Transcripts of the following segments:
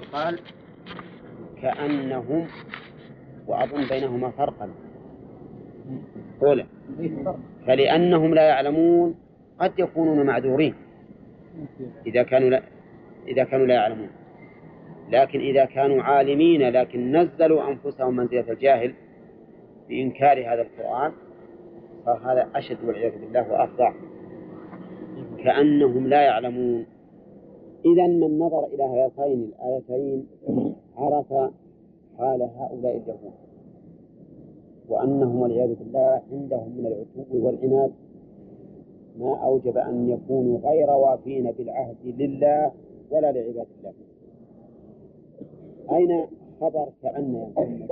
قال كأنهم، وأظن بينهما فرقا. قوله فلأنهم لا يعلمون قد يكونون معذورين إذا كانوا لا يعلمون، لكن إذا كانوا عالمين لكن نزلوا أنفسهم منزلة الجاهل بإنكار هذا القرآن صار هذا أشد والعياذ بالله وأفظع. كأنهم لا يعلمون. إذن من نظر إلى هاتين الآيتين عرف حال هؤلاء اليهود، وأنهم والعياذ بالله عندهم من العتو والعناد ما أوجب أن يكونوا غير وافين بالعهد لله ولا لعباد الله. أين خبر كأن يا محمد؟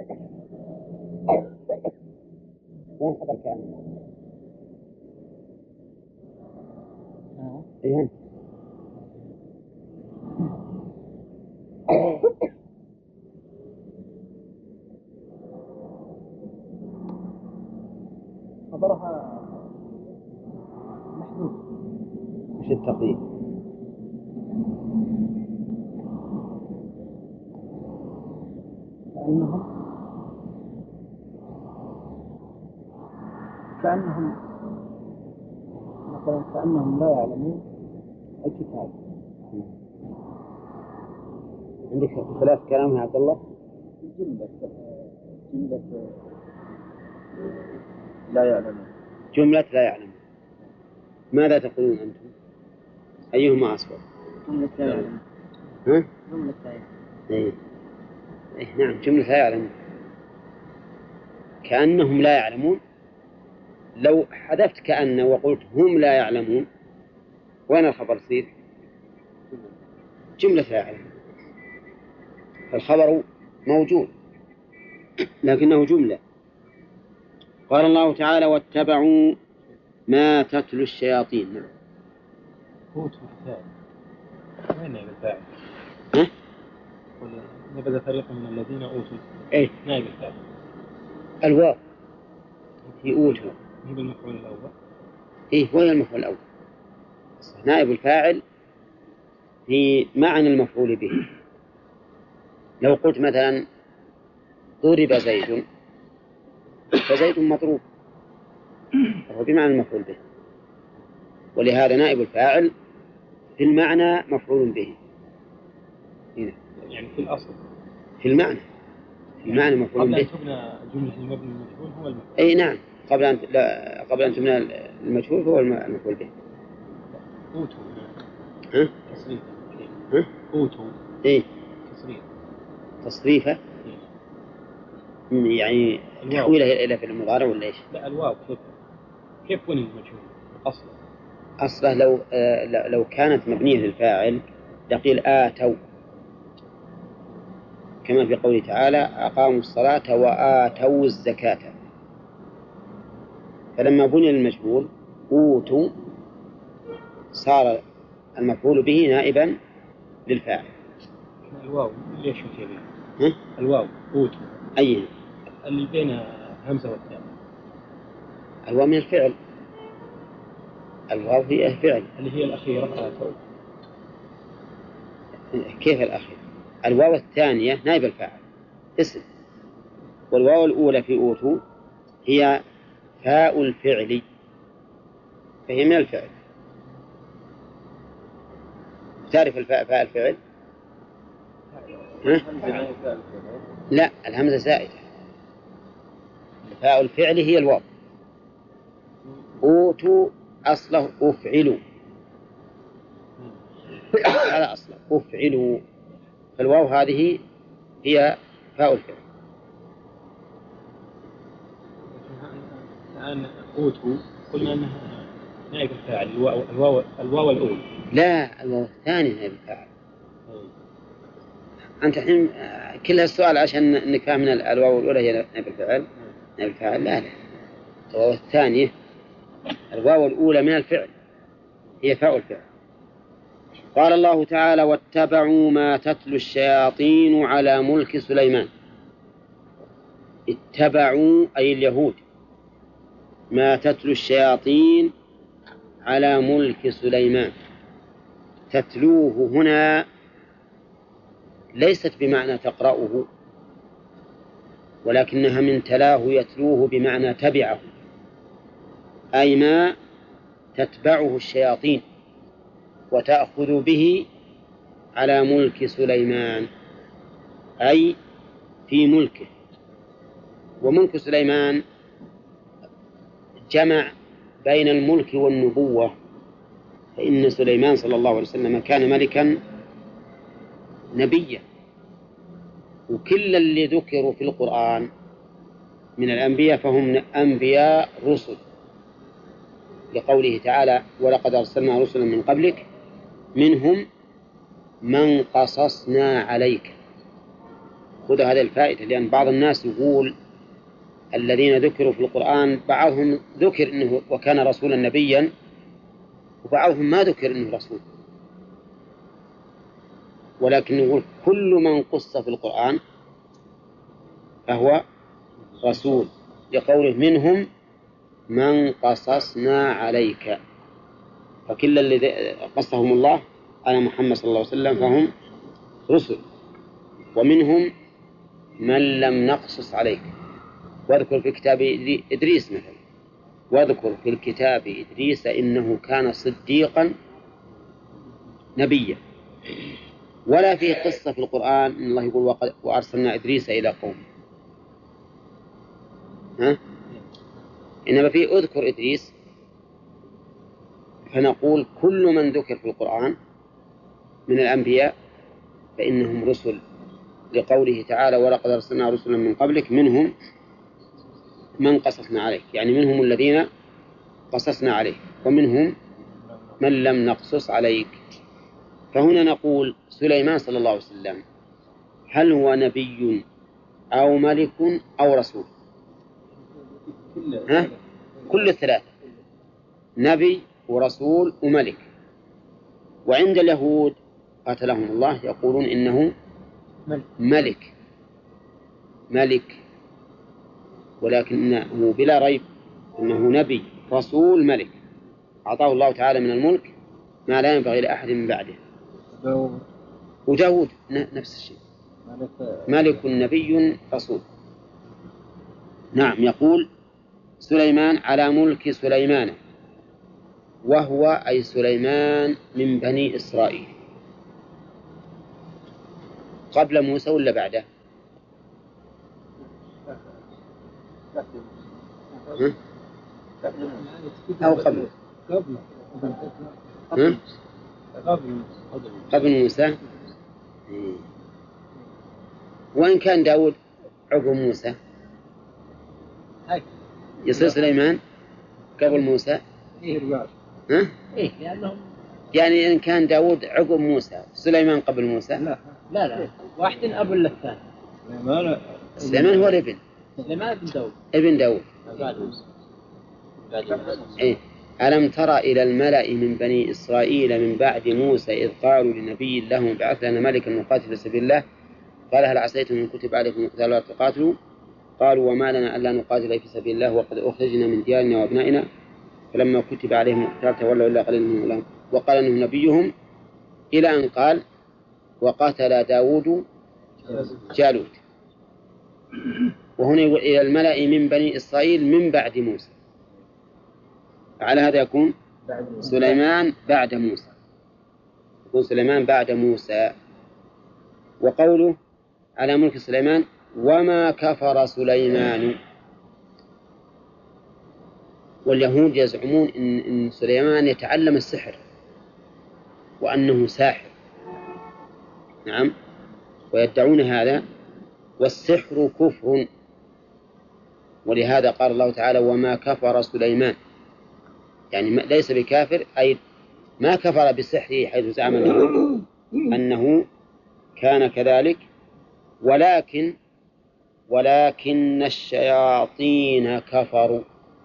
وين خبر كأن؟ إيه خبرها محدود. وش التقدير؟ كأنهم مثلا كأنهم لا يعلمون الكتاب. عندك ثلاث كلام يا عبد الله؟ جملة لا يعلمون. جملة لا يعلمون. ماذا تقولون أنتم؟ أيهما أصبر؟ جملة لا يعلمون. جملة لا يعلمون. نعم جملة لا يعلمون. كأنهم لا يعلمون. لو حذفت كأن وقلت هم لا يعلمون وين الخبر يصير؟ جملة لا يعلمون. الخبر موجود لكنه جملة. قال الله تعالى واتبعوا ما تتلو الشياطين. أوتوا الفاعل. وين نائب الفاعل؟ نبذ فريق من الذين أوتوا. نائب الفاعل. الواو في أوتوا. هي بالمفعول الأول. وهي المفعول الأول. نائب الفاعل في معنى المفعول به. لو قلت مثلا ضرب زيد فزيد مضروب وهو بمعنى المفعول به، ولهذا نائب الفاعل في المعنى مفعول به. يعني في الأصل في المعنى مفعول به. قبل أن تبنى جملة المبني المجهول هو المفعول. نعم قبل أن تبنى المجهول هو المفعول به. أوتوا تصريفا. أوتوا تصريفه يعني تحويله إلى فعل المضارع ولا إيش؟ لا الواو كيف بني المجهول أصله لو كانت مبنية للفاعل لقيل آتوا، كما في قوله تعالى أقاموا الصلاة وآتوا الزكاة. فلما بني المجهول أوتوا صار المفعول به نائبا للفاعل. الواو ليش متى الواو أوتوا أيه اللي بين همزة والتاء؟ الواو من الفعل. الواو هي الفعل اللي هي الأخيرة آتوا. كيف الأخير؟ الواو الثانية نائب الفاعل اسم، والواو الأولى في أوتوا هي فاء الفعل فهي من الفعل. تعرف فاء الفعل؟ لا الهمزة زائدة. فاء الفعل هي الواو. أوتوا أصله أفعلوا، هذا أصله أفعلوا، فالواو هذه هي فاء الفعل. الآن أوتوا قلنا أنها نائب الفاعل. الواو الأول. لا الواو الثاني نائب الفاعل. أنت الحين كل السؤال عشان نفهم من الواو الأولى هي نائب الفاعل. نائب الفاعل لا الواو الثانية. الواو الأولى من الفعل هي فاء الفعل. قال الله تعالى واتبعوا ما تتلو الشياطين على ملك سليمان. اتبعوا أي اليهود ما تتلو الشياطين على ملك سليمان. تتلوه هنا ليست بمعنى تقرأه، ولكنها من تلاه يتلوه بمعنى تبعه، أي ما تتبعه الشياطين وتأخذ به على ملك سليمان، أي في ملكه. وملك سليمان جمع بين الملك والنبوة، فإن سليمان صلى الله عليه وسلم كان ملكا نبيا، وكل اللي ذكروا في القرآن من الأنبياء فهم أنبياء رسل، لقوله تعالى ولقد أرسلنا رسلا من قبلك منهم من قصصنا عليك. خذ هذه الفائدة، لأن بعض الناس يقول الذين ذكروا في القرآن بعضهم ذكر إنه وكان رسولا نبيا، وبعضهم ما ذكر إنه رسول، ولكن يقول كل من قص في القرآن فهو رسول، لقوله منهم من قصصنا عليك، فكل الذي قصهم الله على محمد صلى الله عليه وسلم فهم رسل. ومنهم من لم نقصص عليك، واذكر في كتاب إدريس مثلا، واذكر في الكتاب إدريس إنه كان صديقا نبيا. ولا في قصة في القرآن إن الله يقول وأرسلنا إدريس إلى قومه، إنما في أذكر إدريس. فنقول كل من ذكر في القرآن من الأنبياء فإنهم رسل، لقوله تعالى ولقد أرسلنا رسلا من قبلك منهم من قصصنا عليك، يعني منهم الذين قصصنا عليك ومنهم من لم نقصص عليك. فهنا نقول سليمان صلى الله عليه وسلم هل هو نبي أو ملك أو رسول؟ كل الثلاثة، نبي ورسول وملك. وعند اليهود قاتلهم الله يقولون إنه ملك، ولكنه بلا ريب إنه نبي رسول ملك، أعطاه الله تعالى من الملك ما لا ينبغي لأحد من بعده. وداود نفس الشيء، ملك نبي رسول. نعم. يقول سليمان على ملك سليمان، وهو أي سليمان من بني إسرائيل، قبل موسى ولا بعده؟ أو قبل موسى. وإن كان داود عقب موسى يصير سليمان قبل موسى. يعني إن كان داود عقب موسى سليمان قبل موسى. لا واحد أب للثاني. سليمان هو الابن، سليمان ابن داود. إيه. ألم تر إلى الملأ من بني إسرائيل من بعد موسى إذ قالوا لنبي لهم بعث لنا ملكا نقاتل في سبيل الله قال هل عسيتم إن كتب عليكم القتال ولا تقاتلوا قالوا وما لنا ألا نقاتل في سبيل الله وقد أخرجنا من ديارنا وأبنائنا فلما كتب عليهم القتال تولوا إلا قليل منهم وقال إنه نبيهم، إلى أن قال وقاتل داود جالوت. وهنا يقول إلى الملأ من بني إسرائيل من بعد موسى، على هذا يكون سليمان بعد موسى، يكون سليمان بعد موسى. وقوله على ملك سليمان وما كفر سليمان، واليهود يزعمون إن سليمان يتعلم السحر وأنه ساحر، نعم، ويدعون هذا، والسحر كفر، ولهذا قال الله تعالى وما كفر سليمان، يعني ليس بكافر، أي ما كفر بسحره حيث زعم أنه كان كذلك، ولكن الشياطين كفروا.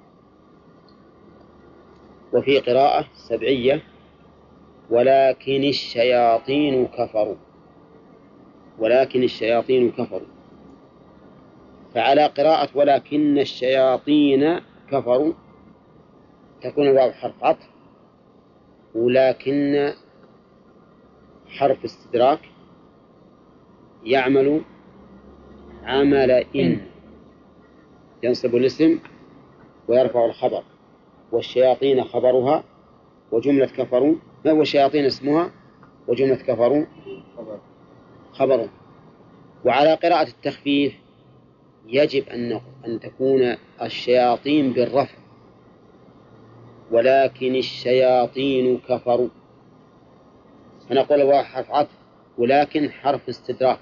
وفي قراءة سبعية ولكن الشياطين كفروا، ولكن الشياطين كفروا. فعلى قراءة ولكن الشياطين كفروا تكون الواو حرف عطف، ولكن حرف استدراك، يعمل عمل إن ينصب الاسم ويرفع الخبر، والشياطين خبرها وجملة كفروا، والشياطين اسمها وجملة كفروا خبر. وعلى قراءة التخفيف يجب أن تكون الشياطين بالرفع، ولكن الشياطين كفروا، فنقول الواو حرف عطف ولكن حرف استدراك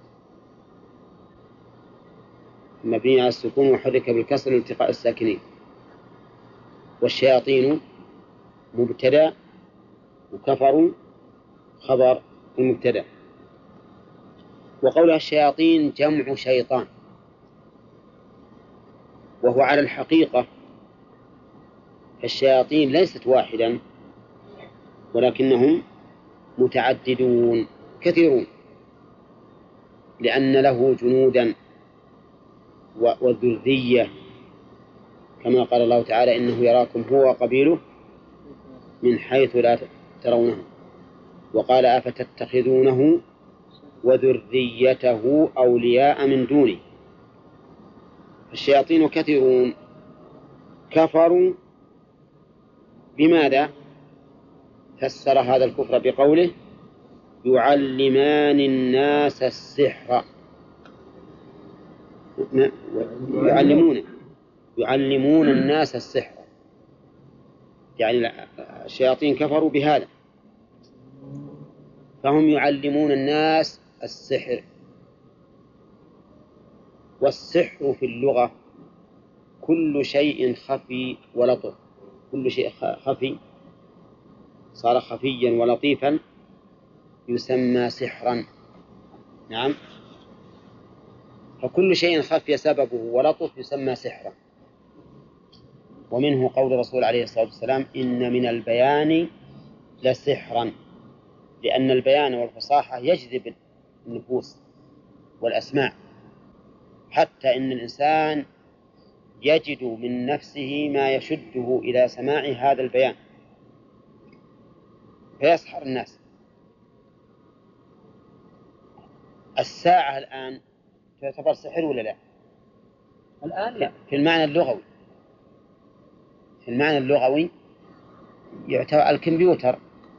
مبني على السكون وحرك بالكسر لالتقاء الساكنين. والشياطين مبتدأ وكفروا خبر المبتدأ. وقولها الشياطين جمع شيطان، وهو على الحقيقة فالشياطين ليست واحدا ولكنهم متعددون كثيرون، لأن له جنودا وذرية، كما قال الله تعالى إنه يراكم هو وقبيله من حيث لا ترونه، وقال أفتتخذونه وذريته أولياء من دونه. الشياطين كثيرون. كفروا بماذا؟ فسر هذا الكفر بقوله يعلمان الناس السحر. يعلمون الناس السحر، يعني الشياطين كفروا بهذا، فهم يعلمون الناس السحر. والسحر في اللغة كل شيء خفي ولطف، كل شيء خفي صار خفيا ولطيفا يسمى سحرا. نعم، فكل شيء خفي سببه ولطف يسمى سحرا. ومنه قول الرسول عليه الصلاة والسلام إن من البيان لسحرا، لأن البيان والفصاحة يجذب النفوس والأسماع، حتى إن الإنسان يجد من نفسه ما يشده إلى سماع هذا البيان فيسحر الناس. الساعة الآن تعتبر سحر ولا لا؟ الآن لا. في المعنى اللغوي، في المعنى اللغوي يعتبر الكمبيوتر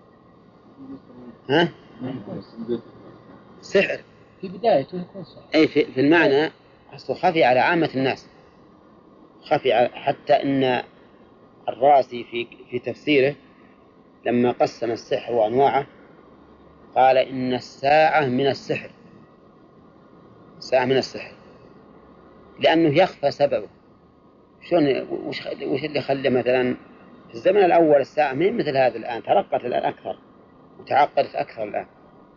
سحر في بدايته يكون سحر. أي في المعنى أصله خفي على عامة الناس، خفي حتى إن الرازي في تفسيره لما قسم السحر وأنواعه قال إن الساعة من السحر، ساعة من السحر، لأنه يخفى سببه. شلون وش اللي خلى مثلا في الزمن الأول الساعة من مثل هذا الآن ترقت الآن أكثر وتعقدت أكثر الآن.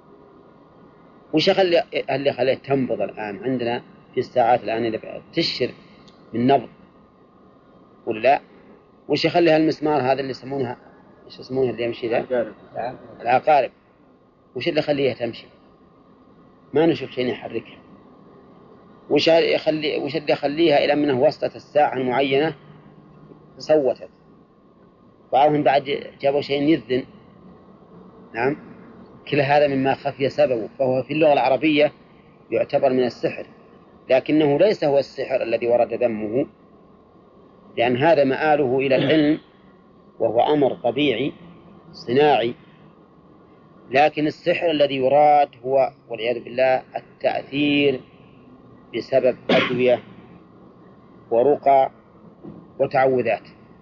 وش اللي خليه تنبض الآن عندنا في الساعات الآن اللي تشر من نبض ولا لا؟ وش يخلي هالمسمار هذا اللي يسمونها إيش يسمونها اللي يمشي ذا؟ العقارب. وش اللي يخليها تمشي؟ ما نشوف شيء يحركها. وش اللي يخليها إلى منه وصلت الساعة المعينة صوتت؟ بعضهم بعد جابوا شيء يذن. نعم، كل هذا مما خفي سببه، فهو في اللغة العربية يعتبر من السحر، لكنه ليس هو السحر الذي ورد ذمه، لأن هذا مآله إلى العلم وهو أمر طبيعي صناعي. لكن السحر الذي يراد هو والعياذ بالله التأثير بسبب أدوية ورقى وتعوذات،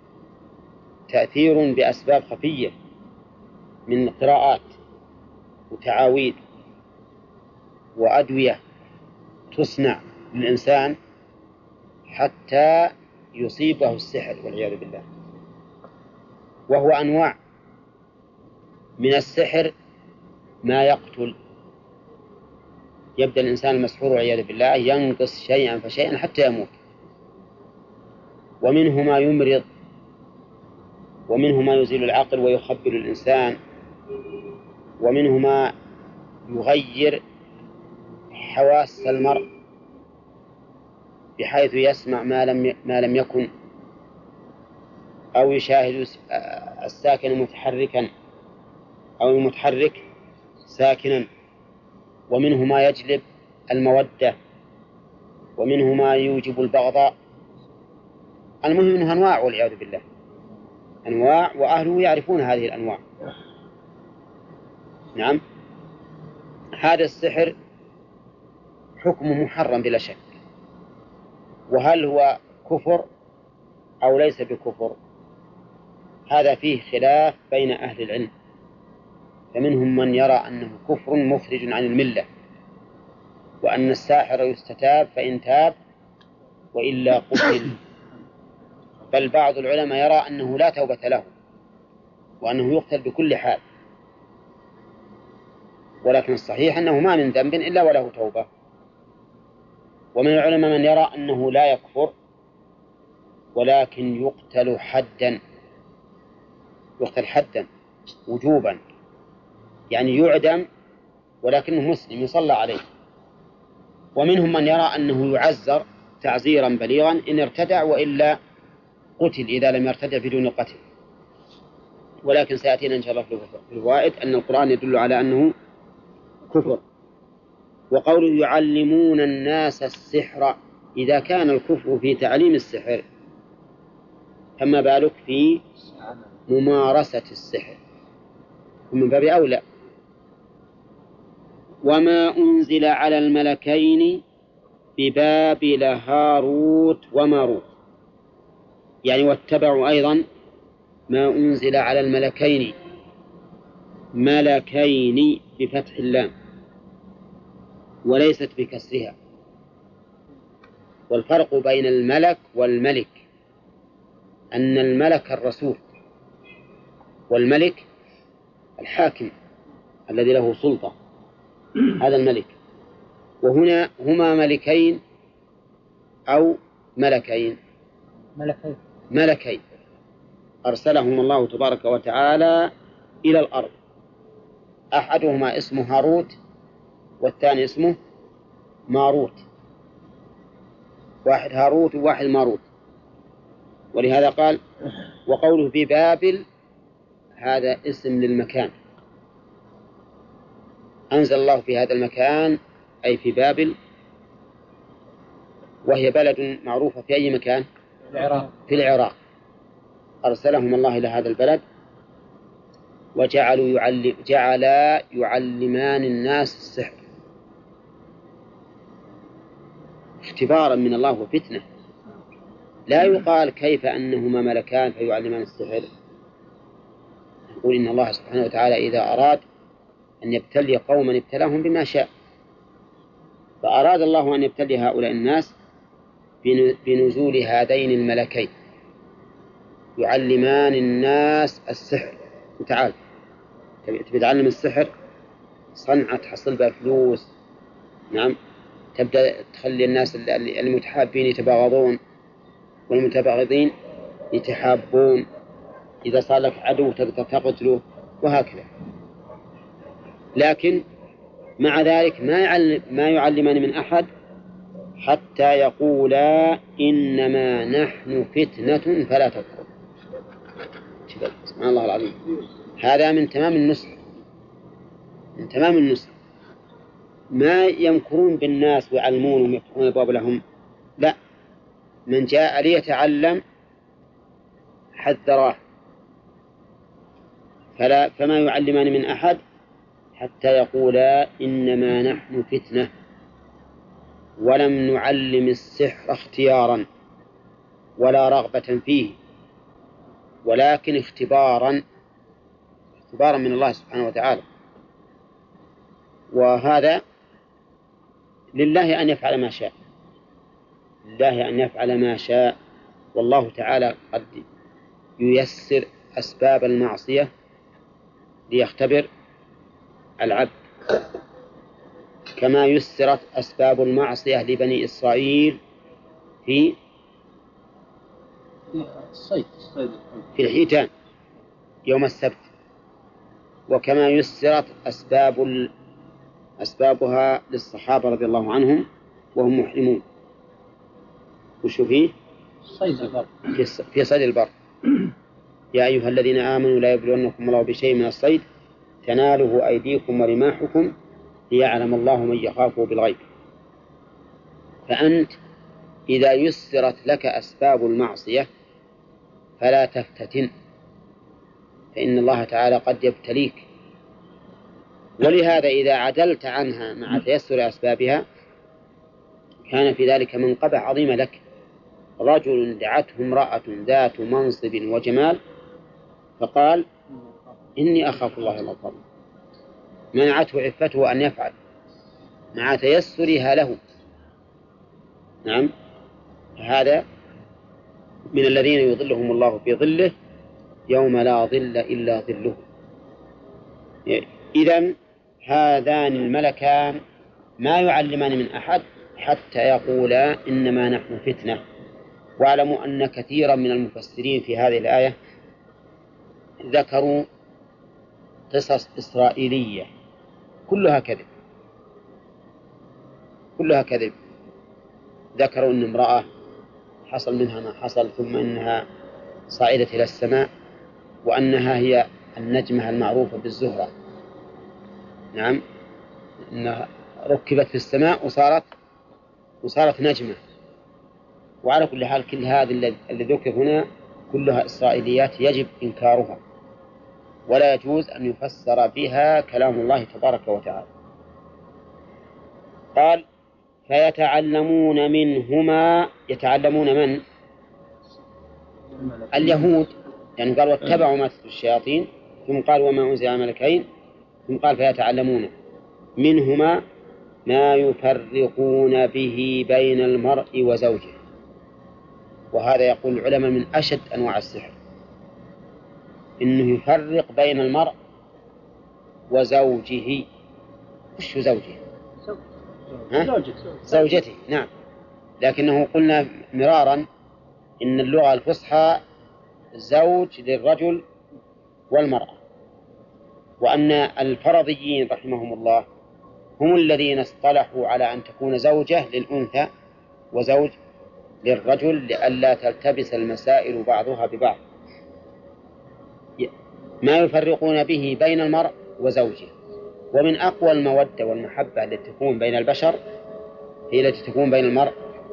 تأثير بأسباب خفية من قراءات وتعاويذ وأدوية تصنع للإنسان حتى يصيبه السحر والعياذ بالله. وهو أنواع من السحر ما يقتل، يبدأ الإنسان المسحور والعياذ بالله ينقص شيئا فشيئا حتى يموت. ومنه ما يمرض، ومنه ما يزيل العقل ويخبل الإنسان، ومنه ما يغير حواس المرء بحيث يسمع ما لم يكن، أو يشاهد الساكن متحركا أو المتحرك ساكنا. ومنه ما يجلب المودة، ومنه ما يوجب البغضاء. المهم أنها أنواع والعياذ بالله، أنواع، وأهله يعرفون هذه الأنواع. نعم، هذا السحر حكم محرم بلا شك. وهل هو كفر أو ليس بكفر؟ هذا فيه خلاف بين أهل العلم، فمنهم من يرى أنه كفر مخرج عن الملة، وأن الساحر يستتاب فإن تاب وإلا قتل. بل بعض العلماء يرى أنه لا توبة له، وأنه يقتل بكل حال، ولكن الصحيح أنه ما من ذنب إلا وله توبة. ومن العلماء من يرى أنه لا يكفر ولكن يقتل حدا، يقتل حدا وجوبا، يعني يعدم ولكنه مسلم يصلى عليه. ومنهم من يرى أنه يعزر تعزيرا بليغا إن ارتدع، وإلا قتل إذا لم يرتدع بدون القتل. ولكن سيأتينا إن شاء الله في الفوائد أن القرآن يدل على أنه كفر. وقوله يعلمون الناس السحر، إذا كان الكفر في تعليم السحر فما بالك في ممارسة السحر، ومن باب أولى. وما أنزل على الملكين ببابل هاروت وماروت، يعني واتبعوا أيضا ما أنزل على الملكين، ملكين بفتح اللام وليست بكسرها. والفرق بين الملك والملك أن الملك الرسول، والملك الحاكم الذي له سلطة، هذا الملك. وهنا هما ملكين أو ملكين، ملكين أرسلهم الله تبارك وتعالى إلى الأرض، أحدهما اسمه هاروت والثاني اسمه ماروت، واحد هاروت وواحد ماروت. ولهذا قال وقوله في بابل هذا اسم للمكان، أنزل الله في هذا المكان أي في بابل، وهي بلد معروفة في أي مكان؟ في العراق. أرسلهم الله إلى هذا البلد جعلا يعلمان الناس السحر اختبارا من الله وفتنة. لا يقال كيف أنهما ملكان فيعلمان السحر، يقول إن الله سبحانه وتعالى إذا أراد أن يبتلي قوما ابتلاهم بما شاء، فأراد الله أن يبتلي هؤلاء الناس بنزول هذين الملكين يعلمان الناس السحر. وتعال تبي تعلم السحر، صنعة تحصل بها فلوس، نعم، تبدأ تخلي الناس المتحابين يتباغضون والمتباغضين يتحابون، إذا صار لك عدو تقدر تقتله، وهكذا. لكن مع ذلك ما يعلمان من أحد حتى يقولا إنما نحن فتنة فلا تكفر. سبحان الله العظيم، هذا من تمام النصر، من تمام النصر. ما يمكرون بالناس ويعلمونهم ويفتحون الباب لهم، لا، من جاء ليتعلم حذراه. فما يعلمان من أحد حتى يقولا إنما نحن فتنة، ولم نعلم السحر اختيارا ولا رغبة فيه، ولكن اختبارا من الله سبحانه وتعالى. وهذا لله أن يفعل ما شاء، لله أن يفعل ما شاء. والله تعالى قد ييسر أسباب المعصية ليختبر العبد، كما يسرت أسباب المعصية لبني إسرائيل في الحيتان يوم السبت، وكما يسرت أسبابها للصحابة رضي الله عنهم وهم محرمون. وشو فيه؟ في صيد البر. يا أيها الذين آمنوا لا يبلونكم الله بشيء من الصيد تناله أيديكم ورماحكم ليعلم الله من يخافه بالغيب. فأنت إذا يسرت لك أسباب المعصية فلا تفتتن، فإن الله تعالى قد يبتليك. ولهذا إذا عدلت عنها مع تيسر أسبابها كان في ذلك منقبة عظيمة لك. رجل دعته امرأة ذات منصب وجمال فقال إني أخاف الله الغفور، منعته عفته أن يفعل مع تيسرها له. نعم، هذا من الذين يظلهم الله في ظله يوم لا ظل إلا ظله. إذن هذان الملكان ما يعلمان من أحد حتى يقولا إنما نحن فتنة. واعلموا أن كثيرا من المفسرين في هذه الآية ذكروا قصص إسرائيلية كلها كذب، كلها كذب. ذكروا أن امرأة حصل منها ما حصل ثم إنها صعدت إلى السماء وأنها هي النجمة المعروفة بالزهرة. نعم، أنها ركبت في السماء وصارت نجمة. وعلى كل حال كل هذا اللي ذكر هنا كلها إسرائيليات يجب إنكارها، ولا يجوز أن يفسر بها كلام الله تبارك وتعالى. قال فيتعلمون منهما، يتعلمون من؟ اليهود، يعني قال واتبعوا ما تتلو الشياطين، ثم قال وما أنزل على الملكين، ثم قال فيتعلمون منهما ما يفرقون به بين المرء وزوجه. وهذا يقول العلماء من أشد أنواع السحر، إنه يفرق بين المرء وزوجه. وش زوجه؟ زوجته. نعم، لكنه قلنا مرارا إن اللغة الفصحى زوج للرجل والمرأة، وأن الفرضيين رحمهم الله هم الذين اصطلحوا على أن تكون زوجة للأنثى وزوج للرجل لئلا تلتبس المسائل بعضها ببعض. ما يفرقون به بين المرء وزوجه. ومن أقوى المودة والمحبة التي تكون بين البشر هي التي تكون بين المرء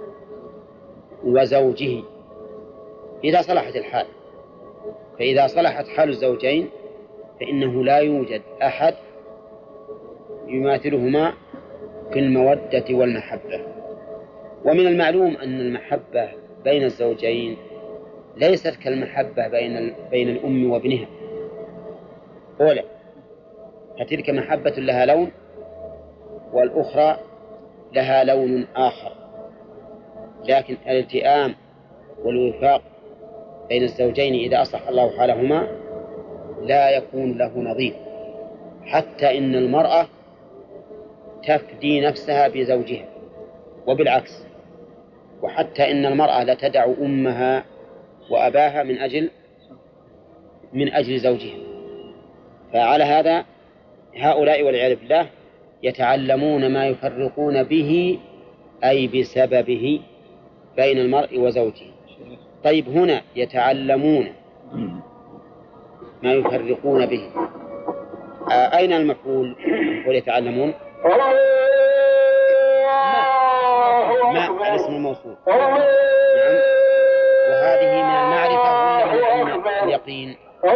وزوجه إذا صلحت الحال. فإذا صلحت حال الزوجين فإنه لا يوجد أحد يماثلهما في المودة والمحبة. ومن المعلوم أن المحبة بين الزوجين ليست كالمحبة بين الأم وابنها. أولا، فتلك محبة لها لون والأخرى لها لون آخر، لكن الالتئام والوفاق بين الزوجين إذا أصلح الله حالهما لا يكون له نظير، حتى إن المرأة تفدي نفسها بزوجها وبالعكس، وحتى إن المرأة لتدع أمها وأباها من أجل زوجها. فعلى هذا هؤلاء والعياذ بالله يتعلمون ما يفرقون به أي بسببه بين المرء وزوجه. طيب هنا يتعلمون ما يفرقون به، أين المفعول يتعلمون؟ ما الاسم الموصول. نعم، وهذه من المعرفة ولا من اليقين؟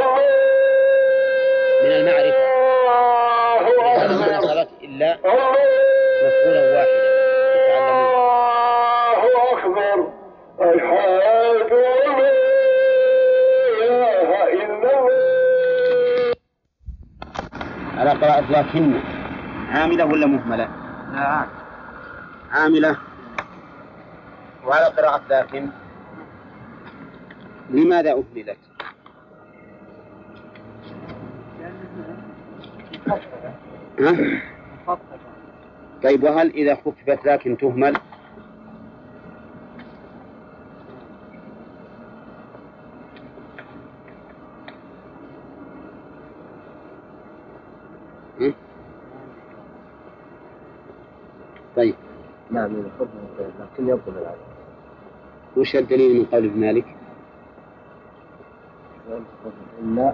من المعرفة، ولهذا ما نصبت إلا مفعولا واحدا يتعلمون. على قراءة لكن عاملة ولا مهملة؟ لا، عاملة. وعلى قراءة لكن لماذا أهملت؟ طيب وهل إذا خففت لكن تهمل؟ طيب نعم، لكن يبطل العدد. وش الدليل من قول ابن مالك؟ لا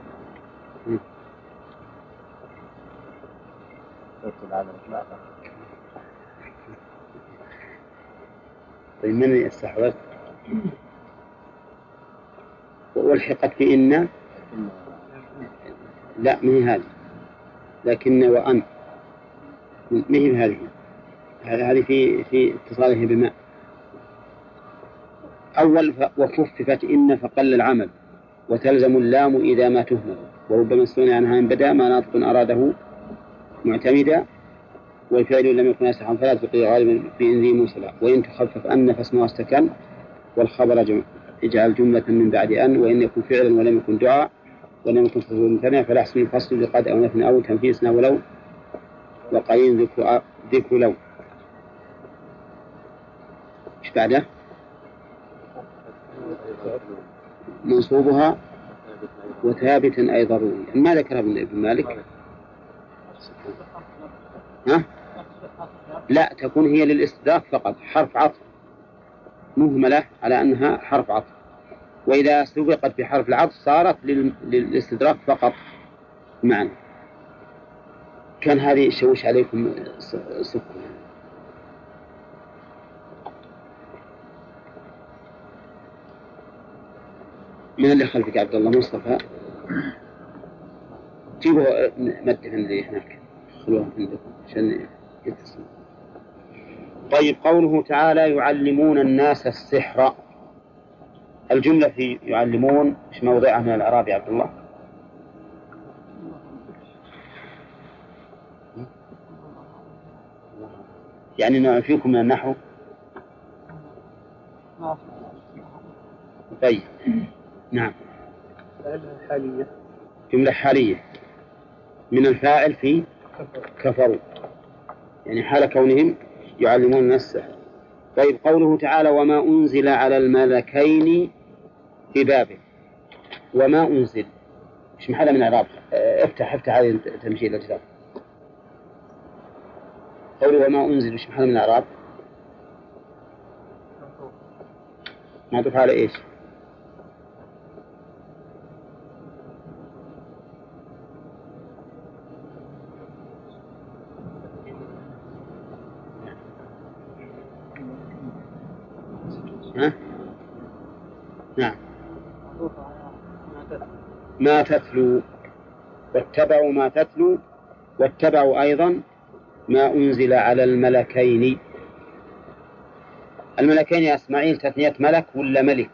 يبطل العدد. لا طيب من استحوذ؟ والحقت بإن؟ لا ما هي هذه، لكن وأن ما هي هذه. هذه في اتصاله بما. أول وخففت إن فقل العمل، وتلزم اللام إذا ما تهمل، وربما استغنى عنها إن بدا ما ناطق أراده معتمدا، والفعل لم يكن أصحا فلا تبقي غالبا في إن ذي موصلا، وإن تخفف أن فاسمها استكن، والخبر اجعل جملة من بعد أن، وإن يكن فعلا ولم يكن دعاء ولم يكن فصل ممتنع فلا اسم فصل لقد أو نفن أو تنفيسنا ولو، وقليل ذكر لو. إيش بعده؟ منصوبها وثابتا أي ضروري. ما ذكر ابن مالك؟ ها؟ لا، تكون هي للاستدراك فقط، حرف عطف مهملة على أنها حرف عطف، وإذا سبقت بحرف العطف صارت للاستدراك فقط معا. كان هذه شوش عليكم سكر. من اللي خلفك عبد الله؟ مصطفى جيبوا مدفن اللي هناك خلوها عندكم عشان يتصل. طيب، قوله تعالى يعلمون الناس السحر، الجملة في يعلمون ايش موضعها من الإعراب يا عبد الله؟ يعني نعفيكم من النحو. طيب نعم. حالية، جملة حالية من الفاعل في كفروا، يعني حال كونهم يعلمون الناس السحر. طيب، قوله تعالى وما أنزل على الملكين ببابل، وما أنزل مش محل من إعراب. افتح هذه تمثيل الكتاب. قوله وما أنزل مش محل من إعراب، معطوف على إيش؟ ها؟ نعم، ما تتلو، واتبعوا ما تتلو، واتبعوا أيضا ما أنزل على الملكين. الملكين يا إسماعيل تثنية ملك ولا ملك؟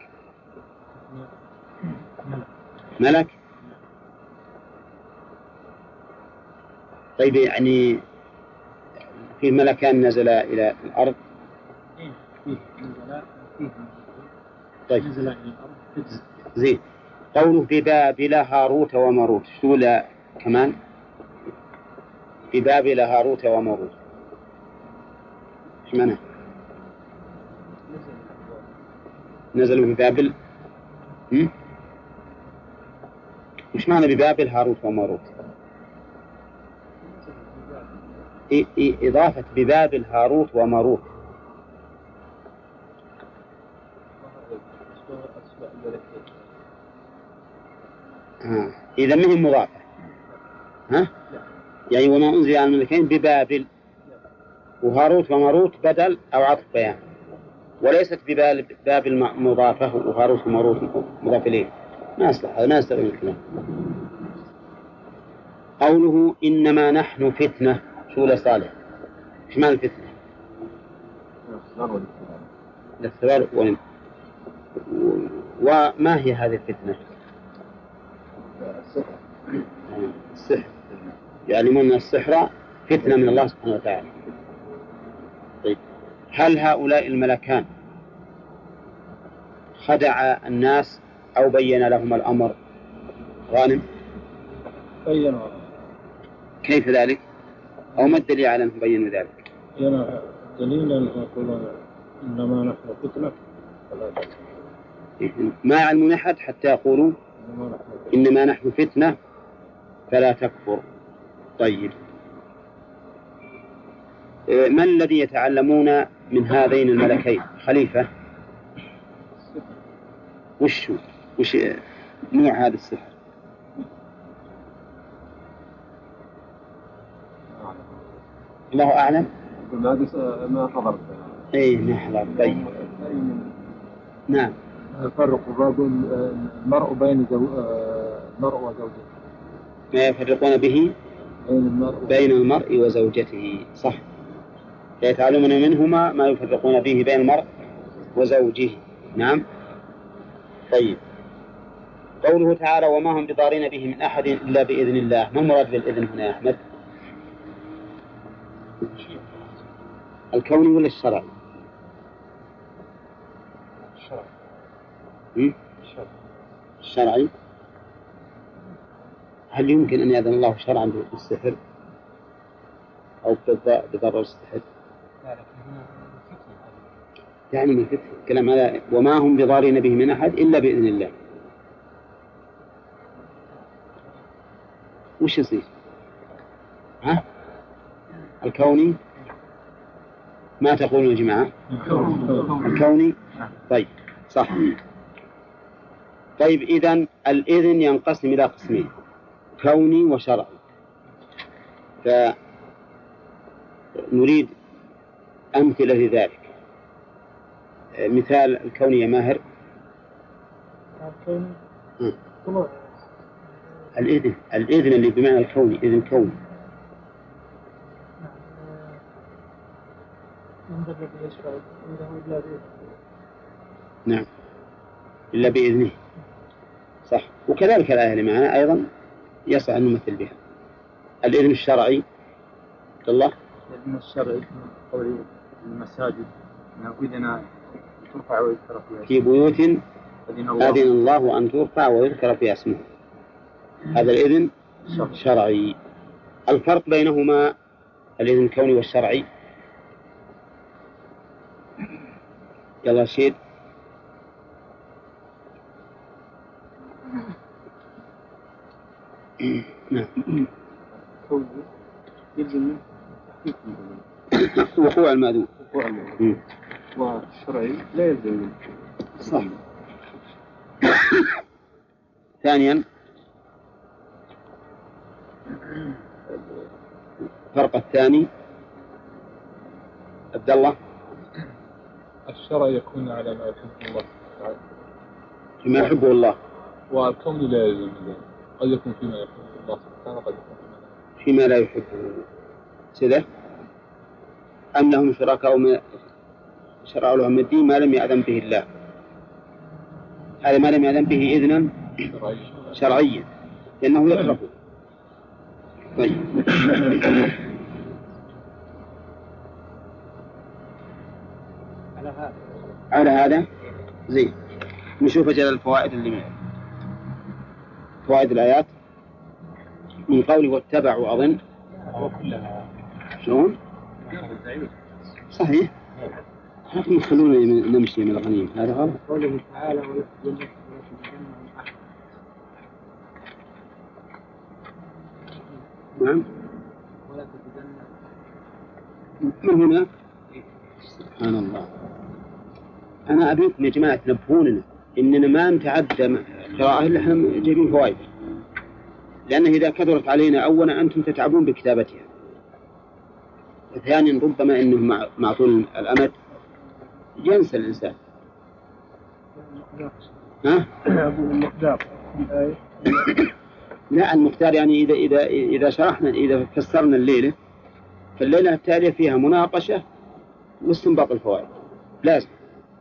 ملك. طيب، يعني في ملكان نزل إلى الأرض. طيب زين. قوله ببابل هاروت وماروت، شو لا كمان؟ ببابل هاروت وماروت ايش معنى؟ نزلوا ببابل. ايش معنى ببابل هاروت وماروت؟ إضافة ببابل هاروت وماروت. إذا منهم مضافة. ها؟ يعني وما أنزل على الملكين ببابل، وهاروت وماروت بدل أو عطف بيان، وليست ببابل مضافة وهاروت وماروت مضاف إليه. ما أصلح هذا، ما يستوي الكلام. قوله إنما نحن فتنة، شو لصالح؟ إيش معنى الفتنة؟ الاختبار. وما هي هذه الفتنة؟ السحر. يعلمون السحر فتنة من الله سبحانه وتعالى. طيب، هل هؤلاء الملكان خدع الناس أو بين لهم الأمر؟ غانم بيّنوا. كيف ذلك؟ أو ما الدليل على أنهم بينوا ذلك؟ دليل أن يقولون إنما نحن فتنة فلا تكفر. ما يعلمون أحد حتى يقولوا إنما نحن فتنة فلا تكفر. طيب، من الذي يتعلمون من هذين الملكين؟ خليفة، وش نوع هذا السحر؟ الله أعلم. ما حضرت. إيه ما حضرت. طيب، نعم. يفرق بين المرء وزوجته. ما يفرقون به بين المرء وزوجته، صح. فيتعلمون منهما ما يفرقون به بين المرء وزوجه. نعم. طيب، قوله تعالى وما هم بضارين به من أحد إلا بإذن الله، ما المراد بالإذن هنا يا أحمد؟ الكوني ولا الشرعي؟ الشرعي. هل يمكن أن يأذن الله شرعا بالسحر أو بضرر السحر؟ يعني من فتح الكلام هذا وما هم بضارين به من أحد إلا بإذن الله. وش يصير؟ ها؟ الكوني. ما تقولون يا جماعة؟ الكوني. طيب، صح. طيب، إذن الإذن ينقسم إلى قسمين، كوني وشرعي. فنريد أمثلة لذلك. مثال الكوني يا ماهر. الإذن اللي بمعنى الكوني، إذن كوني. نعم، إلا بإذنه، صح. وكذلك الآية اللي معنا أيضا يصح أن نمثل بها. الإذن الشرعي الله. الإذن الشرعي قول المساجد إذن ترفع ويذكر فيها في بيوت أذن الله أن ترفع ويذكر فيها اسمه. هذا الإذن شرعي. الفرق بينهما الإذن الكوني والشرعي. يلا شيد. نعم. وقوع المأذون. والشرعي لا يلزم. صح. ثانيا الفرق الثاني عبد الله. الشرع يكون على ما يحبه الله تعالى، فيما يحبه الله، والكون لا يلزم ذلك، قد يكون فيما يحبه الله سبحانه قد يكون فيما لا يحبه. سده أم لهم شركاء شرعوا لهم الدين ما لم يأذن به الله. هذا ما لم يأذن به إذنا شرعيا لأنه يكره. طيب، على هذا زين. نشوف أجل الفوائد اللي من فوائد الآيات من قوله واتبعوا. أظن شلون؟ صحيح. لكن خلونا نمشي من الغنيم، هذا غلط. قوله تعالى نعم. من هنا سبحان الله. أنا أبيكم يا جماعة تنبهوننا إننا ما نتعدى قراءة إلا إحنا جايبين فوائد، لأنه إذا كثرت علينا أولا أنتم تتعبون بكتابتها، ثانيا ربما إنه مع طول الأمد ينسى الإنسان. ها؟ لا، المختار يعني إذا شرحنا، إذا فسرنا الليلة، فالليلة التالية فيها مناقشة واستنباط الفوائد. لازم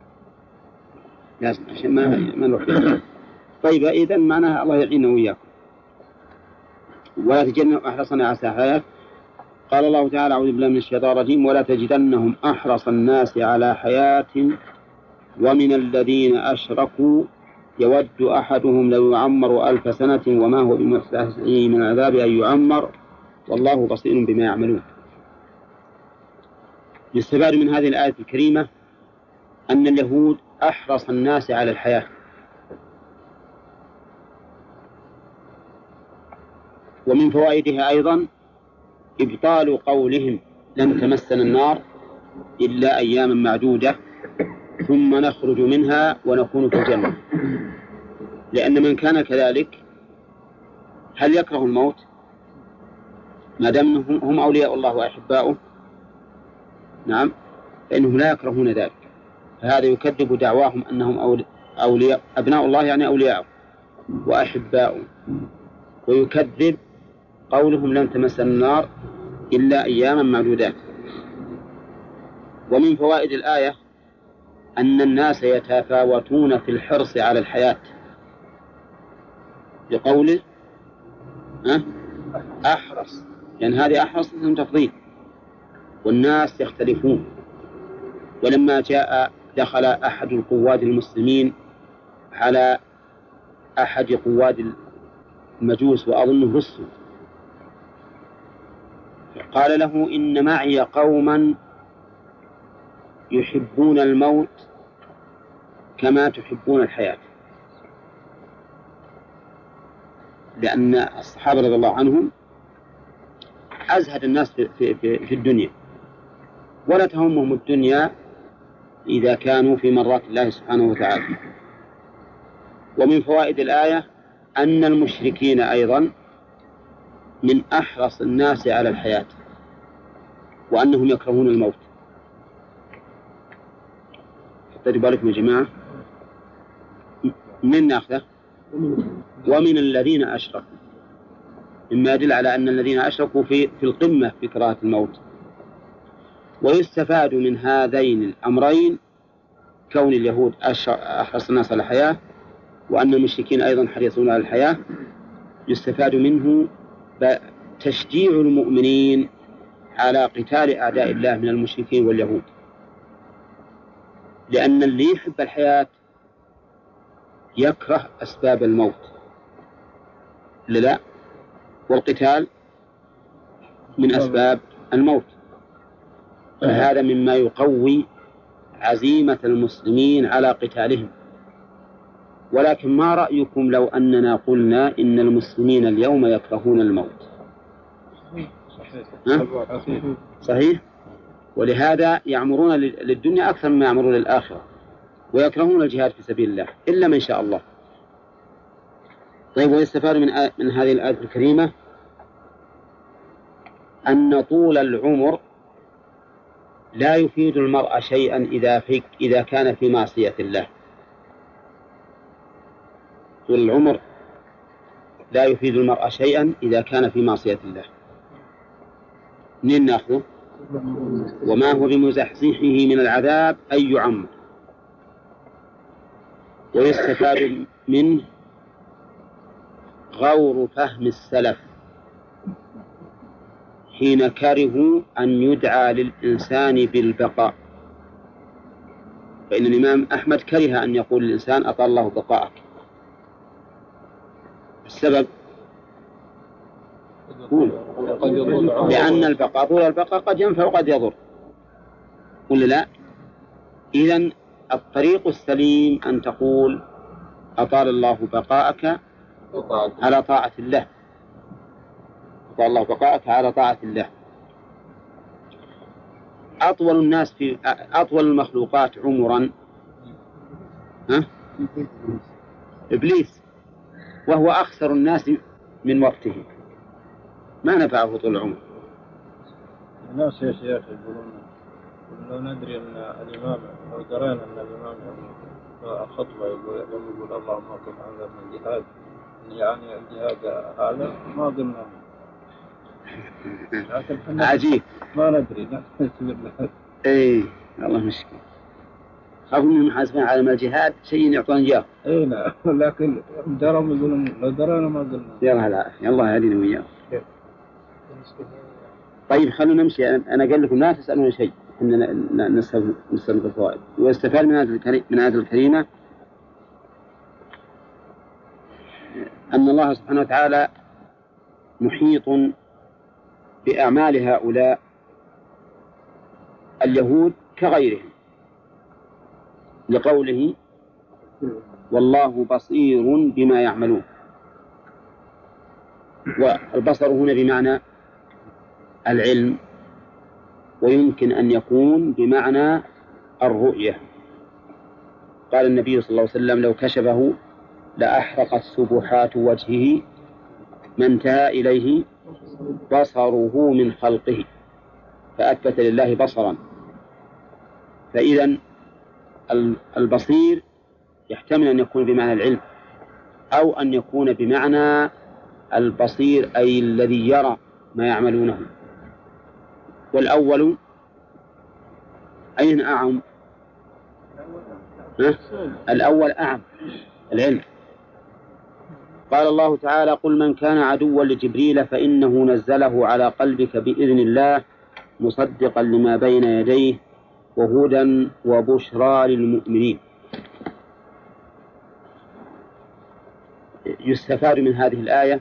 عشان ما نروح فيها. طيب، إذا معناها الله يعيننا وإياكم. ولا تجدنهم أحرصنا على حياة. قال الله تعالى أعوذ بالله من الشيطان الرجيم ولا تجدنهم أحرص الناس على حياة ومن الذين أشركوا يود أحدهم لو يعمر 1000 سنة وما هو بمستحيي من العذاب أن يعمر والله بصير بما يعملون. يستفاد من هذه الآية الكريمة أن اليهود أحرص الناس على الحياة، ومن فوائدها أيضا إبطال قولهم لن تمسنا النار إلا أياما معدودة ثم نخرج منها ونكون في الجنة، لأن من كان كذلك هل يكره الموت؟ ما دام هم أولياء الله وأحباؤه، نعم، فإنهم لا يكرهون ذلك. فهذا يكذب دعواهم أنهم أولياء أبناء الله، يعني أولياء وأحباء، ويكذب قولهم لن تمسنا النار إلا أياما معدودات. ومن فوائد الآية أن الناس يتفاوتون في الحرص على الحياة، بقوله أحرص، يعني هذه أحرص من تفضيل، والناس يختلفون. ولما جاء دخل أحد القواد المسلمين على أحد قواد المجوس وأظنه رسل، قال له إن معي قوما يحبون الموت كما تحبون الحياة، لأن الصحابة رضي الله عنهم أزهد الناس في الدنيا، ولا تهمهم الدنيا إذا كانوا في مرات الله سبحانه وتعالى. ومن فوائد الآية أن المشركين أيضا من أحرص الناس على الحياة، وأنهم يكرهون الموت. خطروا بالكم يا جماعة، من ناخذه؟ ومن الذين أشركوا، مما يدل على أن الذين أشركوا في القمة في كراهة الموت. ويستفاد من هذين الأمرين كون اليهود أحرص الناس على الحياة، وأن المشركين أيضا حريصون على الحياة. يستفاد منه تشجيع المؤمنين على قتال أعداء الله من المشركين واليهود، لأن اللي يحب الحياة يكره أسباب الموت، لا، والقتال من أسباب الموت. فهذا مما يقوي عزيمة المسلمين على قتالهم. ولكن ما رأيكم لو أننا قلنا إن المسلمين اليوم يكرهون الموت؟ صحيح. ولهذا يعمرون للدنيا أكثر مما يعمرون للآخرة، ويكرهون الجهاد في سبيل الله إلا من شاء الله. طيب، ويستفاد من هذه الآية الكريمة أن طول العمر لا يفيد المرء شيئا إذا كان في معصية الله. طول العمر لا يفيد المرء شيئا إذا كان في معصية الله. منين نأخذه؟ وما هو بمزحزحه من العذاب أن يعمر. ويستفاد منه غور فهم السلف حين كرهوا أن يدعى للإنسان بالبقاء. فإن الإمام أحمد كره أن يقول للإنسان أطال الله بقاءك. السبب لأن البقاء طول البقاء قد ينفع وقد يضر، ولا لا؟ إذن الطريق السليم أن تقول أطال الله بقاءك على طاعة الله، أطال الله بقاءك على طاعة الله. أطول المخلوقات عمرا إبليس، وهو أخسر الناس من وقته، ما نفعه طول العمر. الناس يا شيخ يقولون لو ندري أن الإمام، لو درينا أن الإمام خطبة يقول اللهم اكن هذا من الجهاد، يعني الجهاد هذا ما قلنا. عجيب، ما ندري. اي والله مشكلة. خافوا من المحاسبين على ما الجهاد شيء يعطون إياه. اي نعم، لكن درهم يقولون لو درينا ما قلنا. يلا العافية، الله يهدينا وإياه. طيب خلونا نمشي. أنا قال لكم لا تسألون شيء، إننا نستنبط الفوائد. ويستفاد من هذه الكريمة أن الله سبحانه وتعالى محيط بأعمال هؤلاء اليهود كغيرهم، لقوله والله بصير بما يعملون. والبصر هنا بمعنى العلم، ويمكن أن يكون بمعنى الرؤية. قال النبي صلى الله عليه وسلم لو كشفه لأحرقت سبحات وجهه ما انتهى إليه بصره من خلقه، فأثبت لله بصرا. فإذا البصير يحتمل أن يكون بمعنى العلم أو أن يكون بمعنى البصير أي الذي يرى ما يعملونه. والأول أين أعم؟ الأول أعم، العلم. قال الله تعالى: قل من كان عدوا لجبريل فإنه نزله على قلبك بإذن الله مصدقا لما بين يديه وهدى وبشرى للمؤمنين. يستفاد من هذه الآية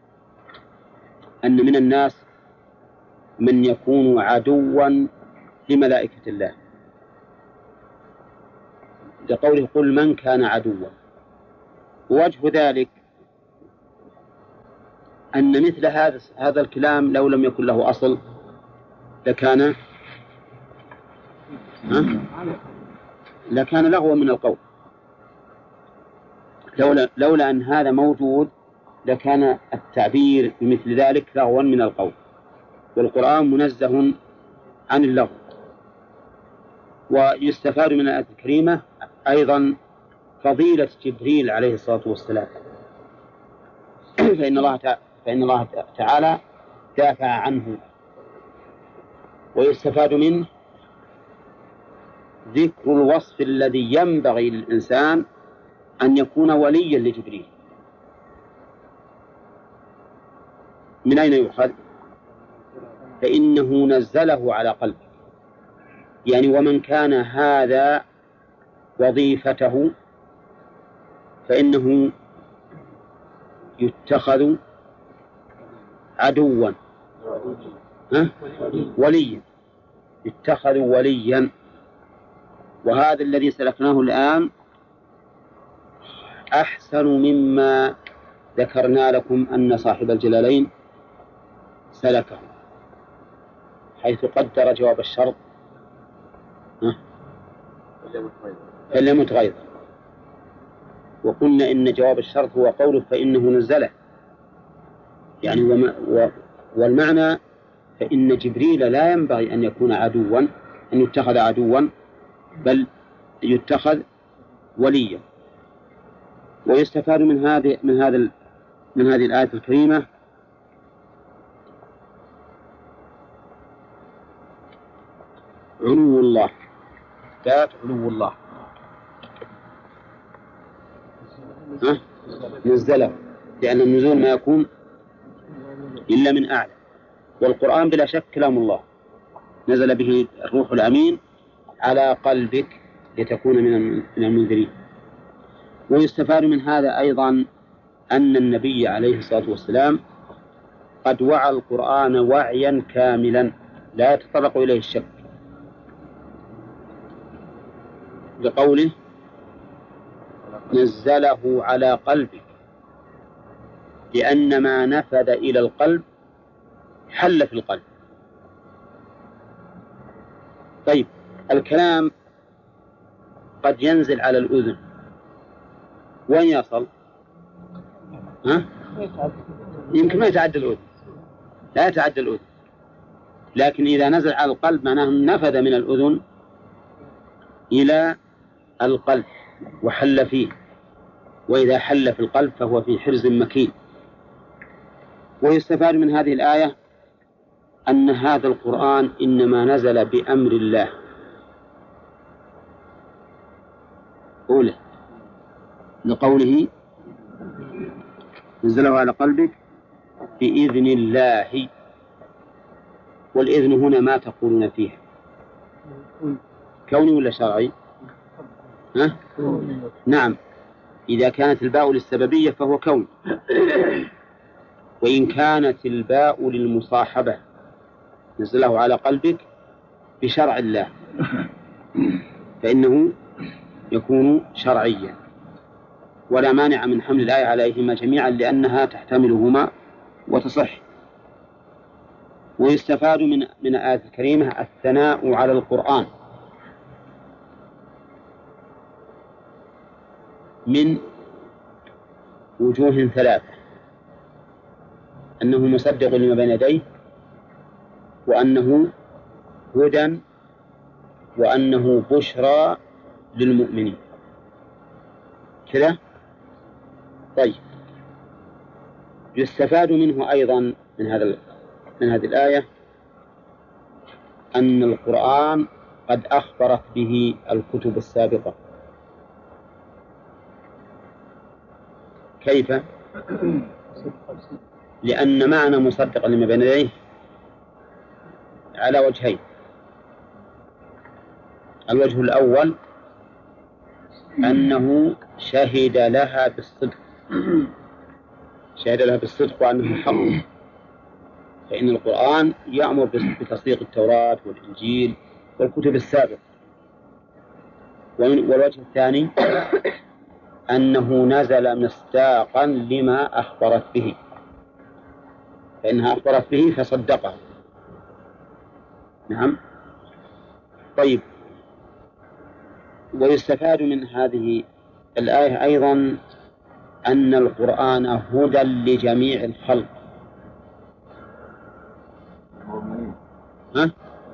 أن من الناس من يكون عدوا لملائكة الله، لقوله قل من كان عدوا. ووجه ذلك أن مثل هذا الكلام لو لم يكن له أصل لكان لغوا من القول. لولا أن هذا موجود لكان التعبير بمثل ذلك لغوا من القول، والقرآن منزه عن اللغو. ويستفاد من الآية الكريمة أيضا فضيلة جبريل عليه الصلاة والسلام، فإن الله تعالى دافع عنه. ويستفاد منه ذكر الوصف الذي ينبغي للإنسان أن يكون وليا لجبريل. من أين يؤخذ؟ فإنه نزله على قلبه، يعني ومن كان هذا وظيفته فإنه يتخذ عدوا وليا، يتخذ وليا. وهذا الذي سلكناه الآن أحسن مما ذكرنا لكم أن صاحب الجلالين سلكه، حيث قدر جواب الشرط فليمت غيظا. وقلنا إن جواب الشرط هو قوله فإنه نزله، يعني والمعنى فإن جبريل لا ينبغي أن يكون عدوا، أن يتخذ عدوا، بل يتخذ وليا. ويستفاد من هذه الآية الكريمة علو الله، ذات علو الله نزله، لأن النزول ما يكون إلا من أعلى. والقرآن بلا شك كلام الله، نزل به الروح الأمين على قلبك لتكون من المنذرين. ويستفاد من هذا أيضا أن النبي عليه الصلاة والسلام قد وعى القرآن وعيا كاملا لا يتطرق إليه الشك، لقوله نزله على قلبك، لأن ما نفذ إلى القلب حل في القلب. طيب، الكلام قد ينزل على الأذن، وين يصل؟ يمكن ما يتعدى الأذن، لا يتعدى الأذن، لكن إذا نزل على القلب معناه نفذ من الأذن إلى القلب وحل فيه، وإذا حل في القلب فهو في حرز مكين. ويستفاد من هذه الآية أن هذا القرآن إنما نزل بأمر الله، قوله لقوله نزله على قلبك بإذن الله. والإذن هنا ما تقولون فيه، كوني ولا شرعي؟ نعم، إذا كانت الباء للسببية فهو كون، وإن كانت الباء للمصاحبة نزله على قلبك بشرع الله فإنه يكون شرعيا، ولا مانع من حمل الآية عليهما جميعا لأنها تحتملهما وتصح. ويستفاد من الآية الكريمة الثناء على القرآن من وجوه ثلاثة: أنه مصدق لما بين يديه، وأنه هدى، وأنه بشرى للمؤمنين كذا. طيب، يستفاد منه أيضا من هذه الآية أن القرآن قد أخبرت به الكتب السابقة. كيف؟ لأن معنى مصدقا لما بين يديه على وجهين. الوجه الأول أنه شهد لها بالصدق وأنه حق، فإن القرآن يأمر بتصديق التوراة والإنجيل والكتب السابقة. والوجه الثاني أنه نزل مصداقا لما أخبرت به، فإنها أخبرت به فصدقه. نعم. طيب، ويستفاد من هذه الآية أيضا أن القرآن هدى لجميع الخلق. ها؟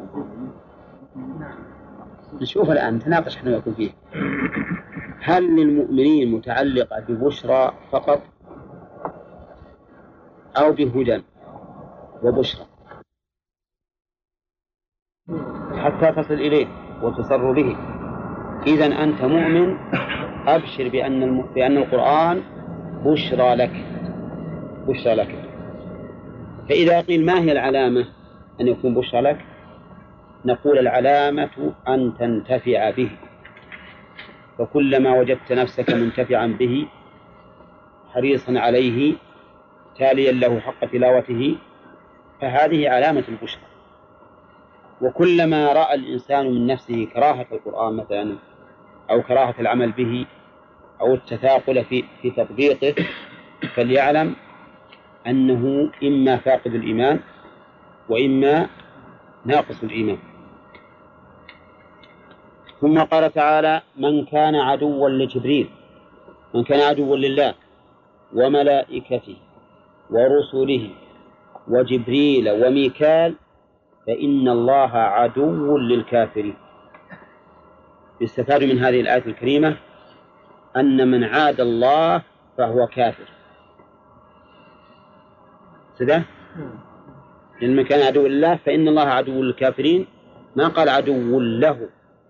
نشوف الآن نتناقش احنا ويكون فيه. هل للمؤمنين متعلقة ببشرى فقط أو بهدى وبشرى حتى تصل إليه وتصر به؟ إذن أنت مؤمن، أبشر بأن القرآن بشرى لك. فإذا قيل ما هي العلامة أن يكون بشرى لك؟ نقول العلامة أن تنتفع به، فكلما وجدت نفسك منتفعا به حريصا عليه تاليا له حق تلاوته فهذه علامة البشرى. وكلما رأى الإنسان من نفسه كراهة القرآن مثلا أو كراهة العمل به أو التثاقل في تطبيقه فليعلم أنه إما فاقد الإيمان وإما ناقص الإيمان. ثم قال تعالى: من كان عدوا لجبريل، من كان عدوا لله وملائكته ورسله وجبريل وميكال فإن الله عدو للكافرين. يستفاد من هذه الآية الكريمة أن من عاد الله فهو كافر. سده؟ لأن من كان عدو لله فإن الله عدو للكافرين، ما قال عدو له،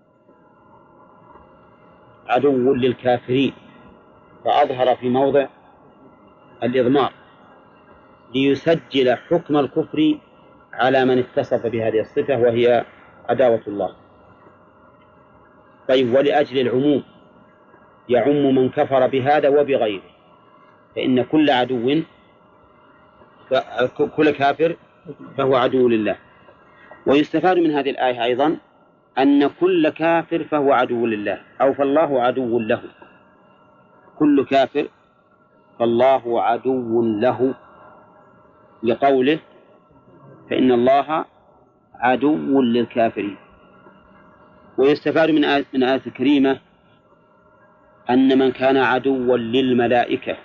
عدو للكافرين، فأظهر في موضع الإضمار ليسجل حكم الكفر على من اتصف بهذه الصفة وهي عداوة الله. طيب، ولأجل العموم يعم من كفر بهذا وبغيره، فإن كل عدو كل كافر فهو عدو لله. ويستفاد من هذه الآية أيضا أن كل كافر فهو عدو لله أو فالله عدو له. كل كافر فالله عدو له، لقوله: فإن الله عدو للكافرين. ويستفاد من آية الكريمة أن من كان عدوا للملائكة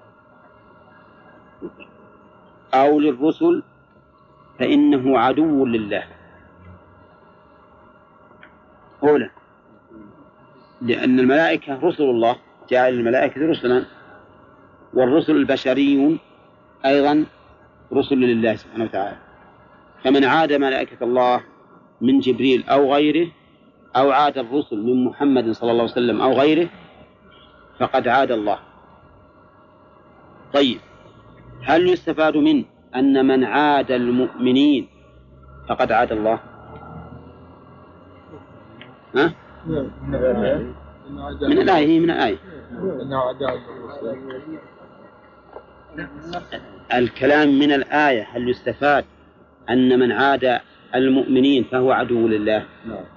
أو للرسل فإنه عدو لله. أولا لأن الملائكة رسل الله، جعل الملائكة رسلا، والرسل البشريون أيضا رسل لله سبحانه وتعالى. فمن عاد ملائكة الله من جبريل أو غيره أو عاد الرسل من محمد صلى الله عليه وسلم أو غيره فقد عاد الله. طيب، هل يستفاد منه أن من عاد المؤمنين فقد عاد الله؟ ها؟ من الآية، من الآية. الكلام من الآية، هل يستفاد أن من عاد المؤمنين فهو عدو لله؟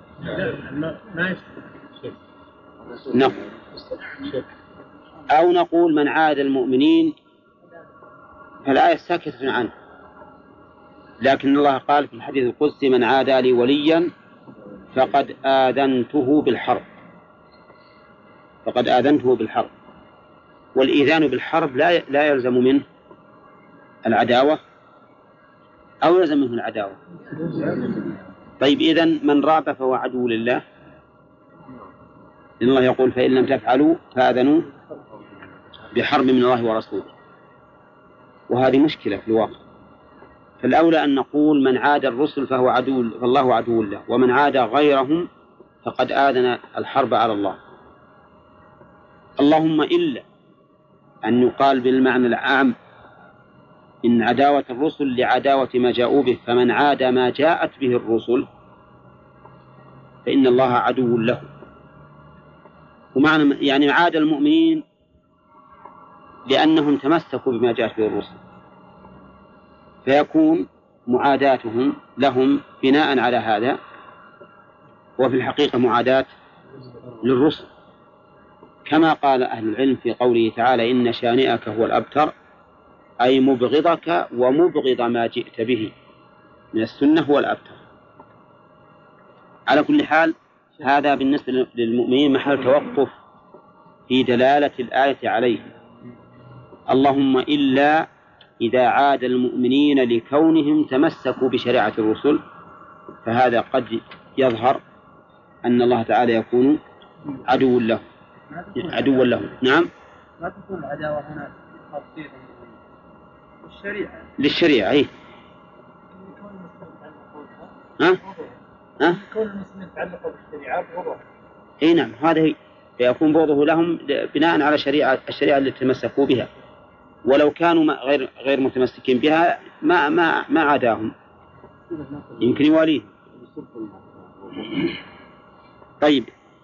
نعم. أو نقول من عاد المؤمنين فالآية ساكتة عنه، لكن الله قال في الحديث القدسي: من عادى لي وليا فقد آذنته بالحرب. فقد آذنته بالحرب. والإيذان بالحرب لا يلزم منه العداوة أو يلزم منه العداوة. طيب، إذن من راب فهو عدو لله. لأن الله يقول فإن لم تفعلوا فآذنوا بحرب من الله ورسوله، وهذه مشكلة في الواقع. فالأولى أن نقول من عاد الرسل فالله عدو له، ومن عاد غيرهم فقد آذن الحرب على الله. اللهم إلا أن يقال بالمعنى العام إن عداوة الرسل لعداوة ما جاءوا به، فمن عاد ما جاءت به الرسل فإن الله عدو له. ومعنى يعني عاد المؤمنين لأنهم تمسكوا بما جاءت به الرسل، فيكون معاداتهم لهم بناء على هذا، وفي الحقيقة معاداة للرسل، كما قال أهل العلم في قوله تعالى إن شانئك هو الأبتر، أي مبغضك ومبغض ما جئت به من السنة هو الأبتر. على كل حال هذا بالنسبة للمؤمنين محل توقف في دلالة الآية عليه. اللهم إلا إذا عاد المؤمنين لكونهم تمسكوا بشريعة الرسل، فهذا قد يظهر أن الله تعالى يكون عدوا له. نعم، ما تكون العداوة هنا خاصية للشريعة. أي كون المسلمين تعلقوا بالشريعة بغضها. أي نعم، هذا يكون بغضه لهم بناء على الشريعة التي تمسكوا بها، ولو كانوا غير متمسكين بها ما عاداهم، يمكن يواليه. طيب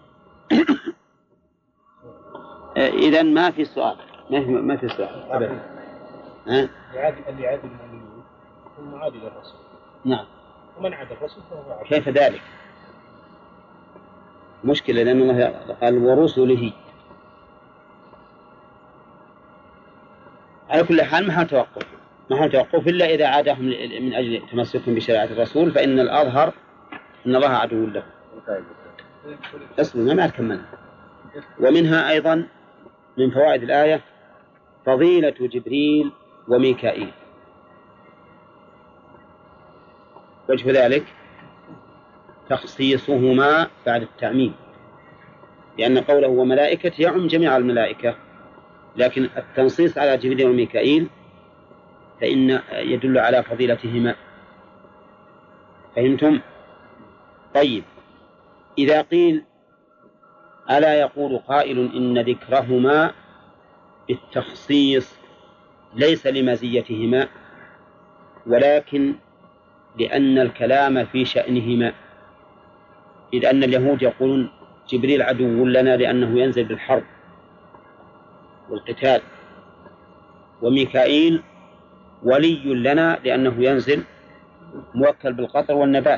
إذن ما في سؤال، ما في سؤال أبدا. اللي عاد المؤمنين هو معادي للرسول. نعم. ومن عاد الرسول فهو عاد. كيف ذلك؟ مشكلة، لأن الله قال ورسله. على كل حال محل توقف إلا إذا عادهم من أجل تمسكهم بشريعة الرسول، فإن الأظهر أن الله عدو له. أصلا ما كملنا. ومنها أيضا من فوائد الآية فضيلة جبريل وميكائيل. وجه ذلك تخصيصهما بعد التعميم، لأن قوله وملائكة يعم جميع الملائكة، لكن التنصيص على جبريل وميكائيل فإن يدل على فضيلتهما. فهمتم؟ طيب، إذا قيل ألا يقول قائل إن ذكرهما بالتخصيص ليس لمزيتهما ولكن لأن الكلام في شأنهما، إذ أن اليهود يقولون جبريل عدو لنا لأنه ينزل بالحرب والقتال، وميكائيل ولي لنا لأنه ينزل موكل بالقطر والنبات،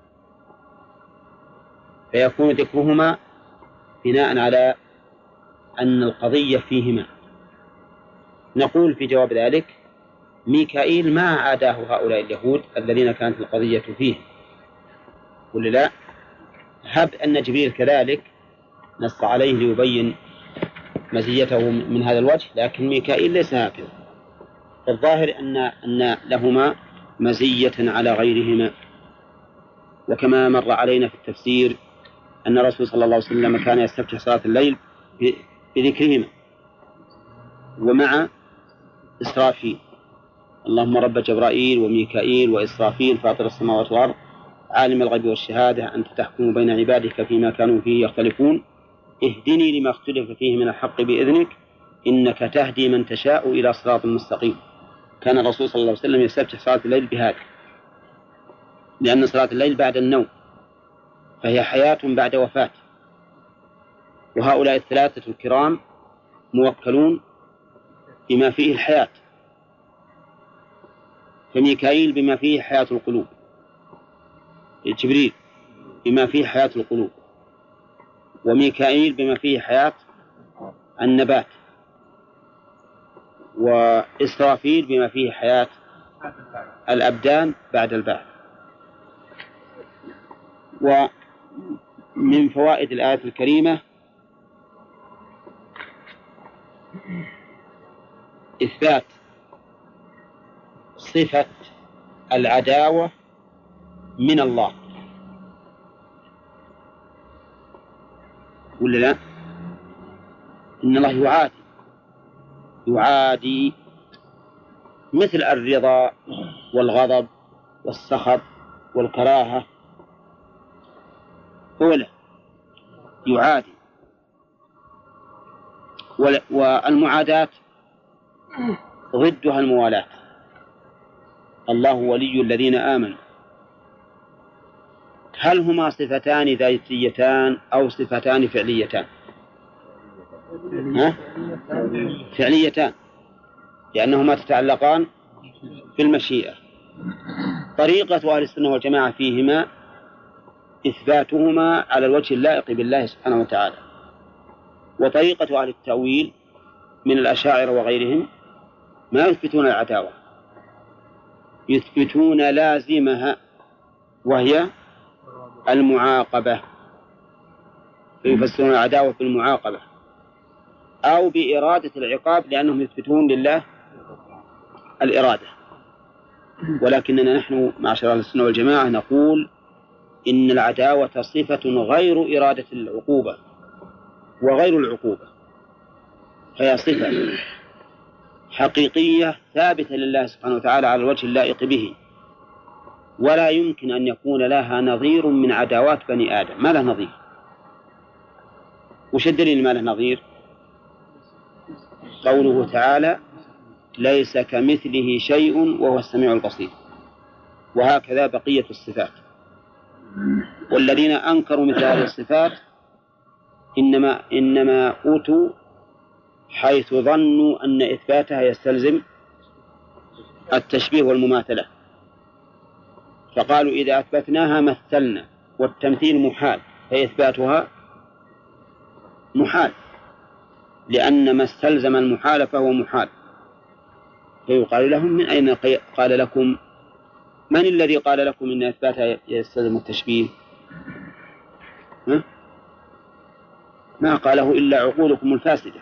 فيكون ذكرهما بناء على أن القضية فيهما. نقول في جواب ذلك ميكائيل ما عاداه هؤلاء اليهود الذين كانت القضية فيه، ولا لا؟ هب أن جبريل كذلك نص عليه ليبين مزيته من هذا الوجه، لكن ميكائيل ليس هكذا. الظاهر أن لهما مزية على غيرهما. وكما مر علينا في التفسير أن الرسول صلى الله عليه وسلم كان يستفتح صلاة الليل بذكرهما ومع إسرافيل، اللهم رب جبرائيل وميكائيل وإسرافيل فاطر السماوات والأرض عالم الغيب والشهادة أنت تحكم بين عبادك فيما كانوا فيه يختلفون اهدني لما اختلف فيه من الحق بإذنك إنك تهدي من تشاء إلى صراط مستقيم. كان الرسول صلى الله عليه وسلم يستفتح صلاة الليل بهذا، لأن صلاة الليل بعد النوم فهي حياة بعد وفاة، وهؤلاء الثلاثة الكرام موكلون بما فيه الحياة، فميكائيل بما فيه حياة القلوب، جبريل بما فيه حياة القلوب، وميكائيل بما فيه حياة النبات، وإسرافيل بما فيه حياة الأبدان بعد البعث. ومن فوائد الآية الكريمة إثبات صفة العداوة من الله، ولا لا؟ إن الله يعادي مثل الرضا والغضب والسخط والكراهة، أولى يعادي. والمعاداة ضدها الموالاة. الله ولي الذين آمنوا. هل هما صفتان ذاتيتان أو صفتان فعليتان؟ فعليتان، لأنهما تتعلقان بالمشيئة. طريقة أهل السنة والجماعة فيهما إثباتهما على الوجه اللائق بالله سبحانه وتعالى. وطريقة أهل التأويل من الأشاعرة وغيرهم ما يثبتون العداوة، يثبتون لازمها وهي المعاقبة، فيفسرون العداوة بالمعاقبة أو بإرادة العقاب، لأنهم يثبتون لله الإرادة. ولكننا نحن معشر أهل السنة والجماعة نقول إن العداوة صفة غير إرادة العقوبة وغير العقوبة، فهي صفة حقيقية ثابتة لله سبحانه وتعالى على الوجه اللائق به، ولا يمكن أن يكون لها نظير من عداوات بني آدم. ما له نظير. وش الدليل ما له نظير؟ قوله تعالى: ليس كمثله شيء وهو السميع البصير. وهكذا بقية الصفات. والذين أنكروا مثل هذه الصفات إنما أوتوا حيث ظنوا أن إثباتها يستلزم التشبيه والمماثلة، فقالوا إذا أثبتناها مثلنا، والتمثيل محال، فإثباتها محال، لأن ما استلزم المحال فهو محال. فيقال لهم: من أين قال لكم؟ من الذي قال لكم إن إثباتها يستلزم التشبيه؟ ما قاله إلا عقولكم الفاسدة.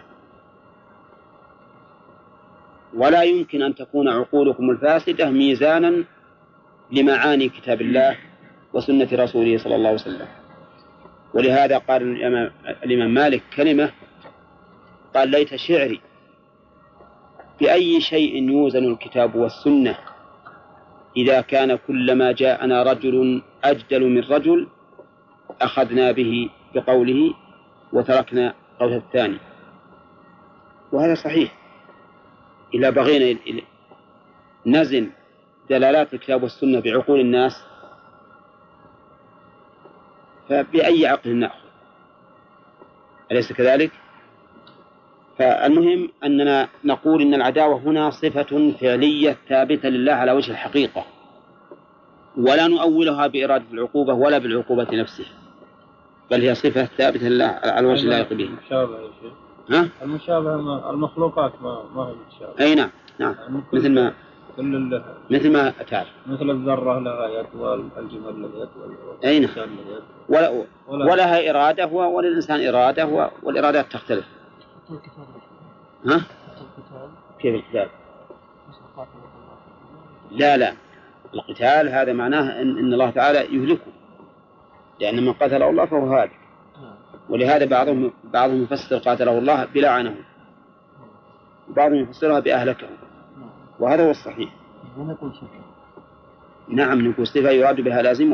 ولا يمكن أن تكون عقولكم الفاسدة ميزانا لمعاني كتاب الله وسنة رسوله صلى الله عليه وسلم. ولهذا قال الإمام مالك كلمة، قال: ليت شعري بأي شيء يوزن الكتاب والسنة إذا كان كلما جاءنا رجل أجدل من رجل أخذنا به بقوله وتركنا قول الثاني. وهذا صحيح. إذا بغينا نزن دلالات الكتاب والسنة بعقول الناس فبأي عقل نأخذ؟ أليس كذلك؟ فالمهم أننا نقول إن العداوة هنا صفة فعلية ثابتة لله على وجه الحقيقة، ولا نؤولها بإرادة العقوبة ولا بالعقوبة نفسها، بل هي صفة ثابتة لله على وجه اللائق به. المشابهة يا شيخ. المشابهة المخلوقات ما هي متشابهة. أي نعم يعني مثل ما تعرف، مثل الذرة لها يد والجمل لها يد والإنسان لها يد، ولها إرادة وللإنسان إرادة، والإرادات تختلف. كيف القتال؟ لا، القتال هذا معناه إن الله تعالى يهلكه، لأن من قتل الله فهو هالك. ولهذا بعضهم يفسر قاتله الله بلعنه، وبعضهم يفسرها بأهلكه، وهذا هو الصحيح. نعم، نقول صفة يراد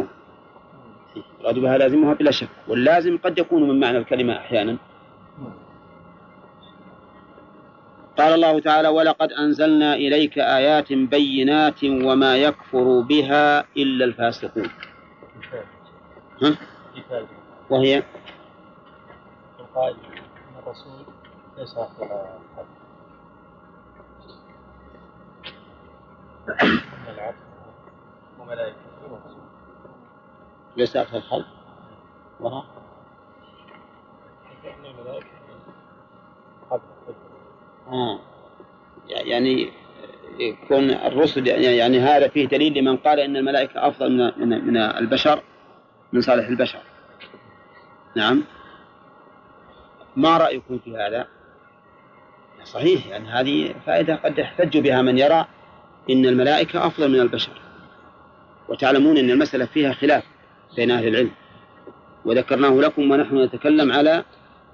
بها لازمها بلا شك، واللازم قد يكون من معنى الكلمة أحيانا. قال الله تعالى: ولقد أنزلنا إليك آيات بينات وما يكفر بها إلا الفاسقون. وهي القائل أن الرسول ليس أفضل الخلق، أن العبد وملائكته ورسوله ليس أفضل الخلق، وها أن الملائكة قبل يعني يكون الرسل، يعني هذا فيه دليل لمن قال إن الملائكة أفضل من البشر، من صالح البشر. نعم. ما رأيكم في هذا؟ صحيح، يعني هذه فائدة قد يحتج بها من يرى إن الملائكة أفضل من البشر. وتعلمون أن المسألة فيها خلاف بين أهل العلم، وذكرناه لكم ونحن نتكلم على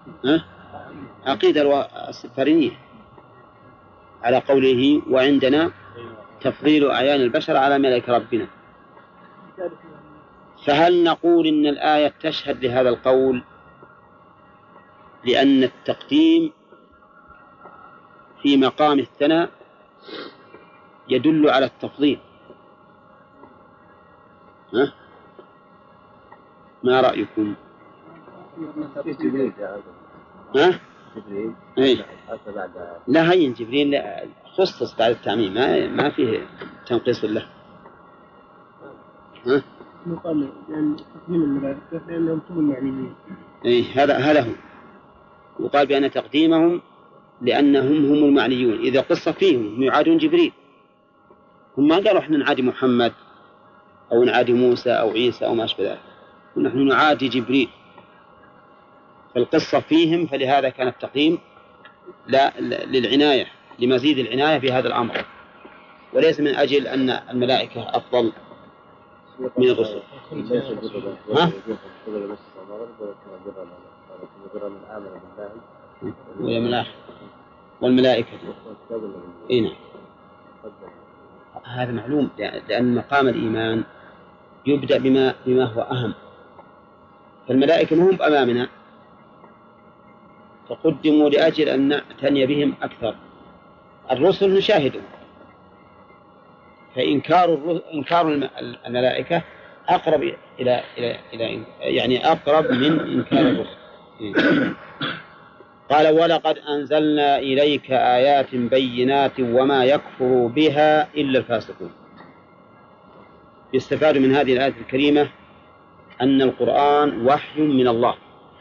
عقيدة السفارينية على قوله وعندنا تفضيل أعيان البشر على ملك ربنا. فهل نقول إن الآية تشهد لهذا القول لأن التقديم في مقام الثناء يدل على التفضيل؟ ما رأيكم؟ إيه؟ لا هين جبريل خصص بعد التعميم، ما فيه تنقيص له. يقال لأن تقديم الملائكة لأنهم هم المعنيين. إيه هذا هو. يقال بأن تقديمهم لأنهم هم المعنيون. إذا قصة فيهم يعادون جبريل، هم ما قالوا إحنا نعادي محمد أو نعادي موسى أو عيسى أو ما أشبه ذلك، ونحن نعادي جبريل. فالقصة فيهم، فلهذا كان التقديم لا للعناية، لمزيد العناية في هذا الأمر، وليس من أجل أن الملائكة أفضل من الرسل. والملائكة إيه؟ هذا معلوم، لأن مقام الإيمان يبدأ بما هو أهم. فالملائكة هم أمامنا فقدموا لأجل أن نعتني بهم أكثر. الرسل نشاهدهم، فإنكار الملائكة أقرب إلى يعني أقرب من إنكار الرسل. قال ولقد أنزلنا إليك آيات بينات وما يكفر بها إلا الفاسقون. يستفاد من هذه الآية الكريمة أن القرآن وحي من الله،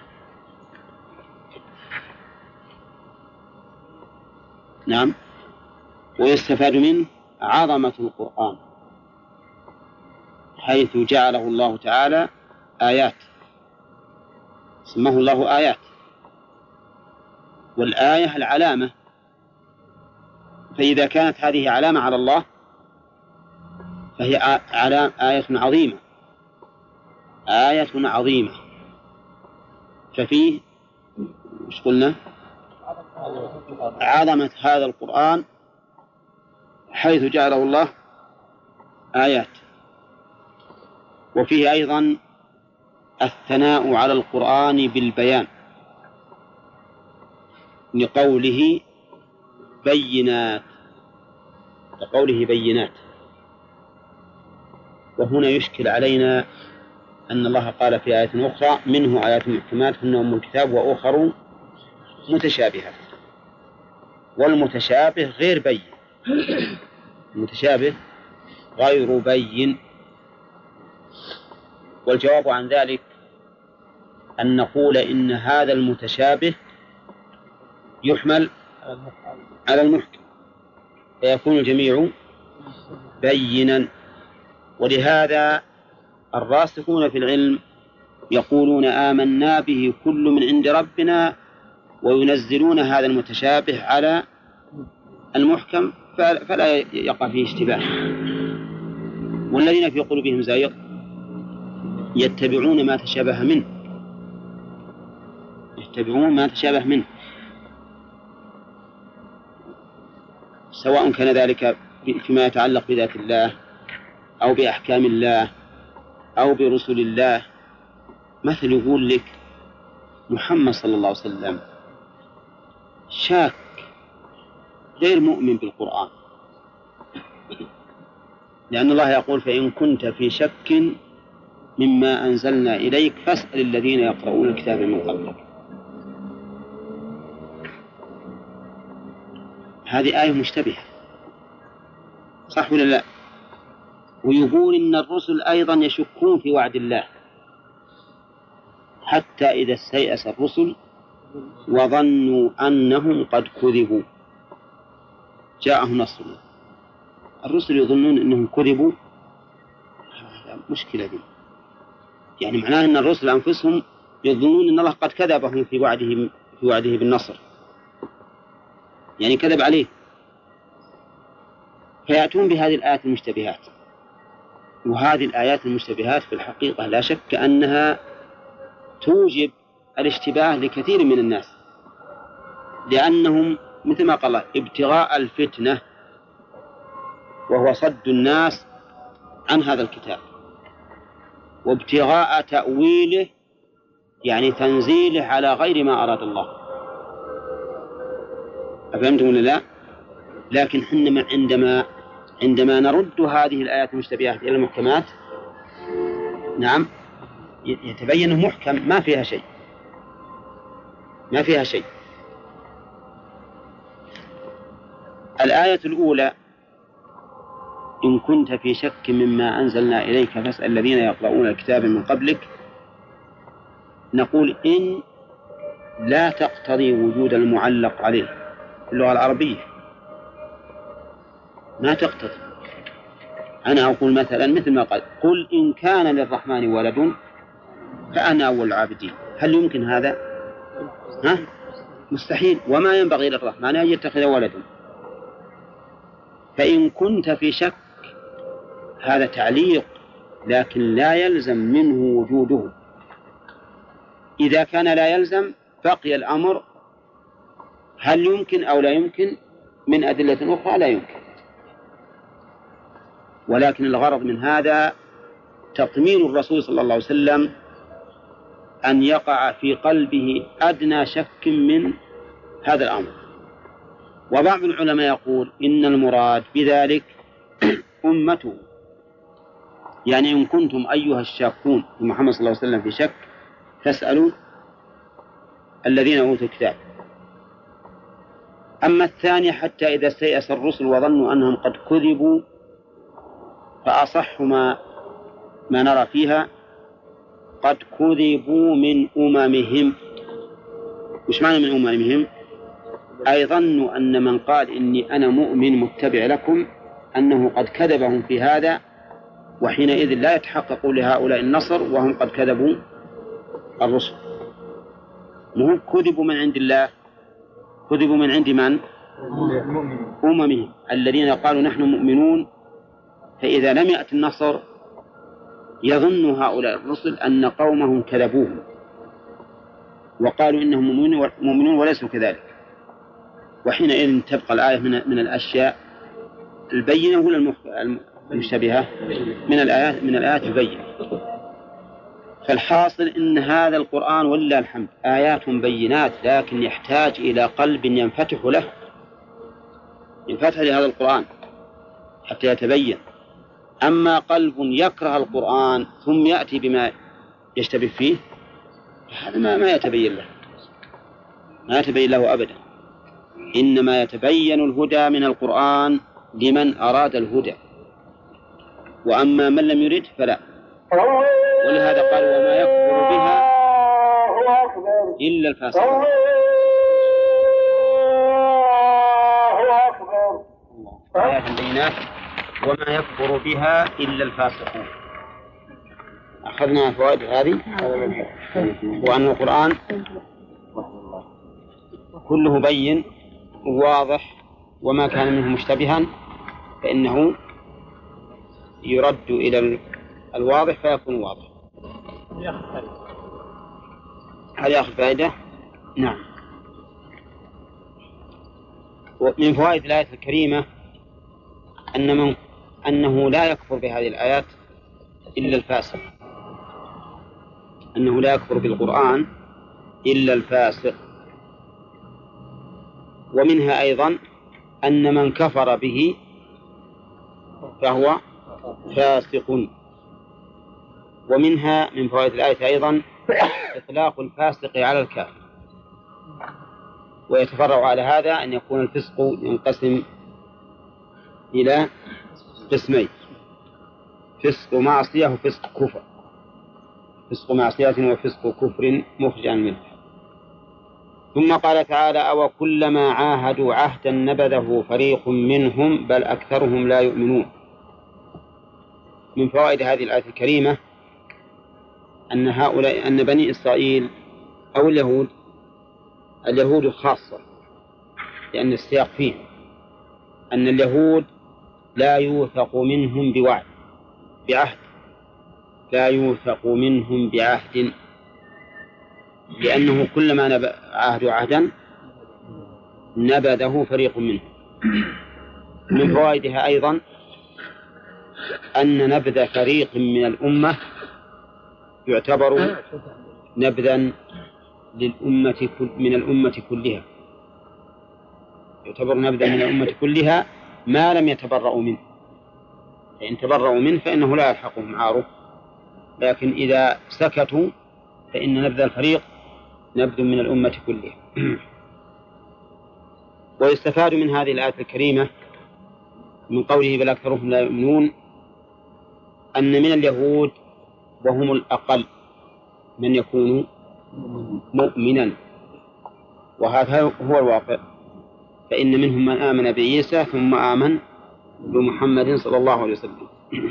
نعم، ويستفاد منه عظمة القرآن حيث جعله الله تعالى آيات، سماه الله آيات، والآية العلامة، فإذا كانت هذه علامة على الله فهي آية عظيمة، آية عظيمة. ففيه مش قلنا عظمة هذا القرآن حيث جعله الله آيات. وفيه أيضا الثناء على القرآن بالبيان لقوله بينات، وهنا يشكل علينا أن الله قال في آية أخرى منه آيات محكمات هن أم الكتاب وأخر متشابهات، والمتشابه غير بين، المتشابه غير بين. والجواب عن ذلك أن نقول إن هذا المتشابه يحمل على المحكم فيكون الجميع بينا. ولهذا الراسخون في العلم يقولون آمنا به كل من عند ربنا، وينزلون هذا المتشابه على المحكم فلا يقع فيه اشتباه. والذين في قلوبهم زيغ يتبعون ما تشابه منه، سواء كان ذلك فيما يتعلق بذات الله أو بأحكام الله أو برسل الله. مثل يقول لك محمد صلى الله عليه وسلم شاك غير مؤمن بالقرآن، لأن الله يقول فإن كنت في شك مما أنزلنا إليك فاسأل الذين يقرؤون الكتاب من قبلك. هذه آية مشتبهة، صح ولا لا؟ ويقول إن الرسل أيضا يشكون في وعد الله، حتى إذا استيأس الرسل وظنوا أنهم قد كذبوا جاءهم نصرنا. الرسل يظنون أنهم كذبوا، مشكلة دي. يعني معناه أن الرسل أنفسهم يظنون أن الله قد كذبهم في وعده بالنصر، يعني كذب عليه، فيأتون بهذه الآيات المشتبهات. وهذه الآيات المشتبهات في الحقيقة لا شك أنها توجب الاشتباه لكثير من الناس، لأنهم مثل ما قال الله ابتغاء الفتنة، وهو صد الناس عن هذا الكتاب، وابتغاء تأويله يعني تنزيله على غير ما أراد الله. أفهمتم ولا لا؟ لكن حينما عندما نرد هذه الآيات المشتبهات إلى المحكمات، نعم، يتبين محكم ما فيها شيء، ما فيها شيء. الآية الأولى: إن كنت في شك مما أنزلنا إليك فاسأل الذين يقرؤون الكتاب من قبلك. نقول إن لا تقتضي وجود المعلق عليه في اللغة العربية، ما تقتضي. أنا أقول مثلا مثل ما قال: قل إن كان للرحمن ولد فأنا أول العابدين. هل يمكن هذا؟ مستحيل، وما ينبغي للرحمن أن يتخذ ولدا. فإن كنت في شك هذا تعليق، لكن لا يلزم منه وجوده. إذا كان لا يلزم بقي الأمر هل يمكن أو لا يمكن من أدلة أخرى لا يمكن. ولكن الغرض من هذا تطمين الرسول صلى الله عليه وسلم أن يقع في قلبه أدنى شك من هذا الأمر. وبعض العلماء يقول إن المراد بذلك أمته، يعني إن كنتم أيها الشاكون في محمد صلى الله عليه وسلم في شك فاسألوا الذين أوتوا الكتاب. أما الثانية: حتى إذا استيأس الرسل وظنوا أنهم قد كذبوا، فأصح ما نرى فيها قد كذبوا من أممهم. وش معنى من أممهم؟ أي ظنوا أن من قال إني أنا مؤمن متبع لكم أنه قد كذبهم في هذا، وحينئذ لا يتحقق لهؤلاء النصر وهم قد كذبوا الرسل. مهم كذبوا من عند الله، كذبوا من عند من؟ أممهم الذين قالوا نحن مؤمنون. فإذا لم يأتي النصر يظن هؤلاء الرسل أن قومهم كذبوهم وقالوا إنهم مؤمنون وليسوا كذلك، وحينئذ تبقى الآية من الأشياء البينة ولا المشتبهة؟ من الآيات البينة. فالحاصل إن هذا القرآن ولله الحمد آيات بينات، لكن يحتاج إلى قلب ينفتح له، ينفتح لهذا القرآن حتى يتبين. أما قلب يكره القرآن ثم يأتي بما يشتبه فيه، هذا ما يتبين له، ما يتبين له أبدا. إنما يتبين الهدى من القرآن لمن أراد الهدى، وأما من لم يرد فلا. ولهذا قال: وما يكفر بها إلا الفاسقون. آيات بينات وما يكفر بها إلا الفاسقون. أخذنا فوائد هذه، وأن القرآن كله بين واضح، وما كان منه مشتبها فإنه يرد إلى الواضح فيكون واضح. هل يأخذ فائدة؟ نعم. ومن فوائد الآية الكريمة أنه لا يكفر بهذه الآيات إلا الفاسق، أنه لا يكفر بالقرآن إلا الفاسق. ومنها أيضا أن من كفر به فهو فاسق. ومنها من فوائد الآية أيضا إطلاق الفاسق على الكافر. ويتفرع على هذا أن يكون الفسق ينقسم إلى قسمين: فسق معصية وفسق كفر. فسق معصية وفسق كفر مخرج عن الملة. ثم قال تعالى: أو كلما عاهدوا عهدا نبذه فريق منهم بل أكثرهم لا يؤمنون. من فوائد هذه الآية الكريمة أن بني إسرائيل أو اليهود خاصة، لأن السياق فيه أن اليهود لا يوثق منهم بعهد، لا يوثق منهم بعهد. لأنه كلما عاهدوا عهدا نبذه فريق منه. من فوائدها أيضا أن نبذ فريق من الأمة يعتبر نبذا للأمة من الأمة كلها، يعتبر نبذا من الأمة كلها ما لم يتبرؤوا منه، فإن تبرؤوا منه فإنه لا يلحقهم عاره، لكن إذا سكتوا فإن نبذ الفريق نبذ من الأمة كلها. ويستفاد من هذه الآية الكريمة من قوله بل أكثرهم لا يؤمنون أن من اليهود وهم الأقل من يكون مؤمنا، وهذا هو الواقع، فإن منهم من آمن بعيسى ثم آمن بمحمد صلى الله عليه وسلم.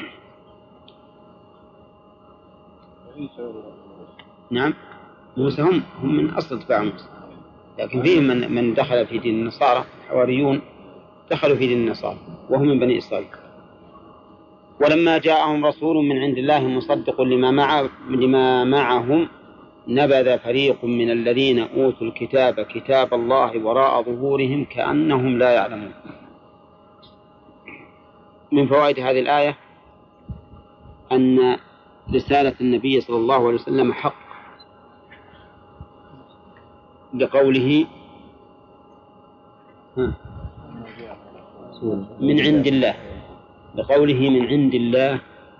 نعم موسى هم من أصل اتباع موسى، لكن فيهم من دخل في دين النصارى، الحواريون دخلوا في دين النصارى وهم من بني إسرائيل. ولما جاءهم رسول من عند الله مصدق لما معهم نبذ فريق من الذين أوتوا الكتاب كتاب الله وراء ظهورهم كأنهم لا يعلمون. من فوائد هذه الآية أن رسالة النبي صلى الله عليه وسلم حق، لقوله من عند الله، لقوله من عند الله.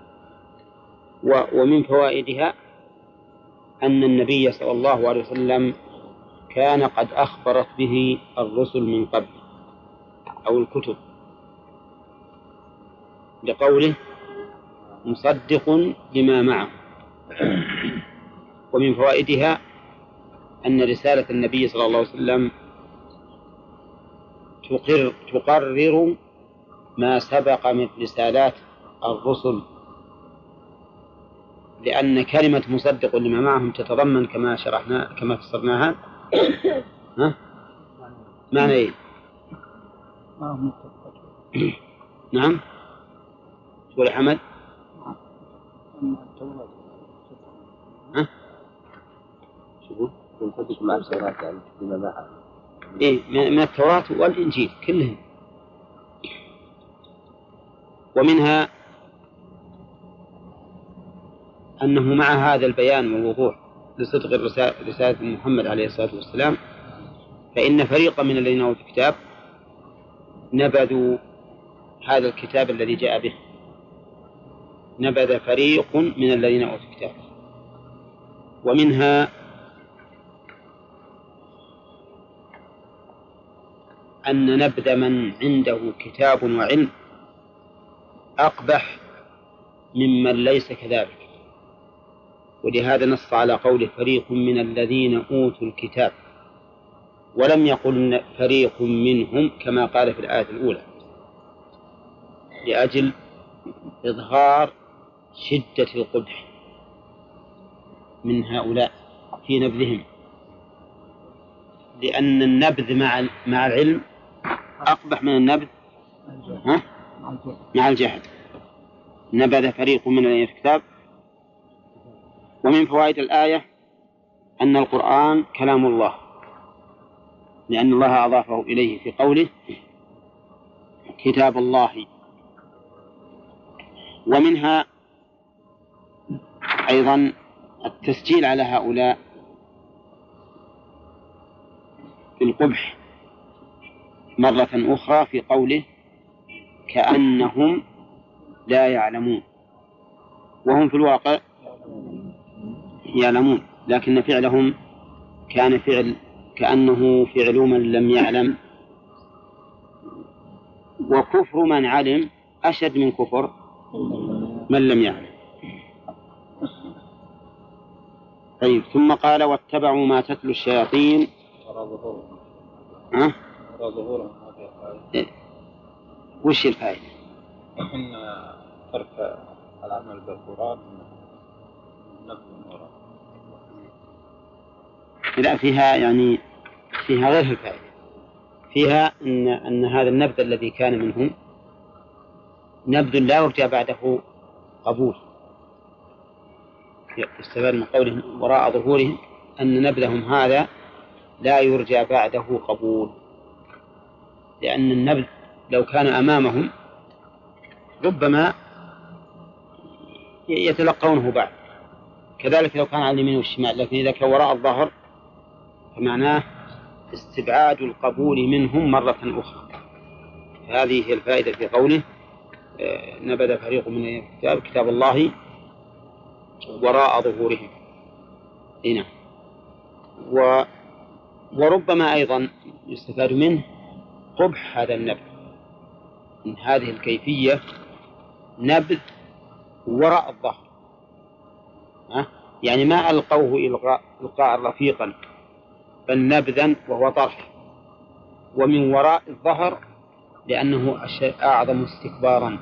ومن فوائدها أن النبي صلى الله عليه وسلم كان قد أخبرت به الرسل من قبل أو الكتب، لقوله مصدق لما معه. ومن فوائدها أن رسالة النبي صلى الله عليه وسلم تقرر ما سبق من رسالات الرسل، لأن كلمة مصدق لما معهم تتضمن كما شرحنا كما فسرناها معنى إيه؟ نعم تقول حمد شو مصدق مع التوراة يعني لما معهم إيه من التوراة والإنجيل كلهم. ومنها أنه مع هذا البيان والوضوح لصدق رسالة محمد عليه الصلاة والسلام فإن فريقا من الذين أوتوا الكتاب نبذوا هذا الكتاب الذي جاء به، نبذ فريق من الذين أوتوا الكتاب. ومنها أن نبذ من عنده كتاب وعلم أقبح ممن ليس كذلك، ولهذا نص على قول فريق من الذين أوتوا الكتاب، ولم يقل فريق منهم كما قال في الآية الأولى، لأجل إظهار شدة القبح من هؤلاء في نبذهم، لأن النبذ مع العلم أقبح من النبذ مع الجهل. نبذ فريق من الذين في الكتاب. ومن فوائد الآية أن القرآن كلام الله، لأن الله أضافه إليه في قوله كتاب الله. ومنها أيضا التسجيل على هؤلاء في القبح مرة أخرى في قوله كأنهم لا يعلمون، وهم في الواقع يعلمون، لكن فعلهم كان فعل كأنه فعل من لم يعلم. وكفر من علم أشد من كفر من لم يعلم. طيب ثم قال واتبعوا ما تتلو الشياطين وش الفائدة؟ إن ترك العمل بالقرآن نبذ القرآن. لا فيها يعني فيها غير الفائدة، فيها أن هذا النبذ الذي كان منهم نبذ لا يرجى بعده قبول. يستفاد من قوله وراء ظهورهم أن نبذهم هذا لا يرجى بعده قبول، لأن النبذ لو كان أمامهم ربما يتلقونه بعد، كذلك لو كان على اليمين والشمال، لكن إذا كان وراء الظهر فمعناه استبعاد القبول منهم مرة أخرى. هذه هي الفائدة في قوله نبذ فريق من الكتاب كتاب الله وراء ظهورهم. هنا وربما أيضا يستفاد منه قبح هذا النبذ، من هذه الكيفية نبذ وراء الظهر، يعني ما ألقوه إلقاء رفيقا، بل نبذا وهو طرح، ومن وراء الظهر لأنه أعظم استكبارا.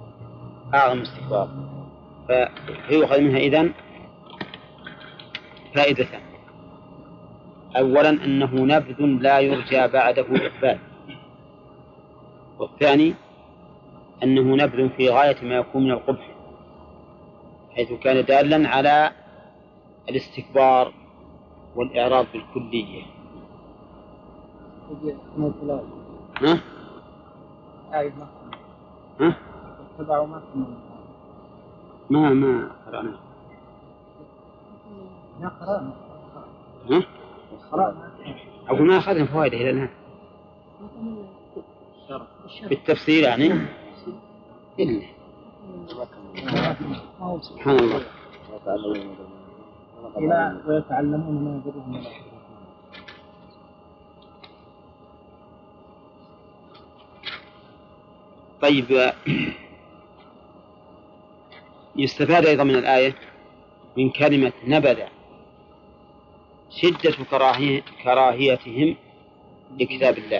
فيؤخذ منها إذن فائدتان: أولا أنه نبذ لا يرجى بعده إقبال، والثاني أنه نبذ في غاية ما يكون من القبح، حيث كان دالا على الاستكبار والإعراض بالكلية. ها؟ ها؟ ما قرأنا. ها؟ أقول ما أخذنا فوائد إلى الآن بالتفسير يعني إلا سبحان الله. ويتعلمون ما يضرهم. طيب، يستفاد أيضا من الآية من كلمة نبذ شدة كراهيتهم لكتاب الله،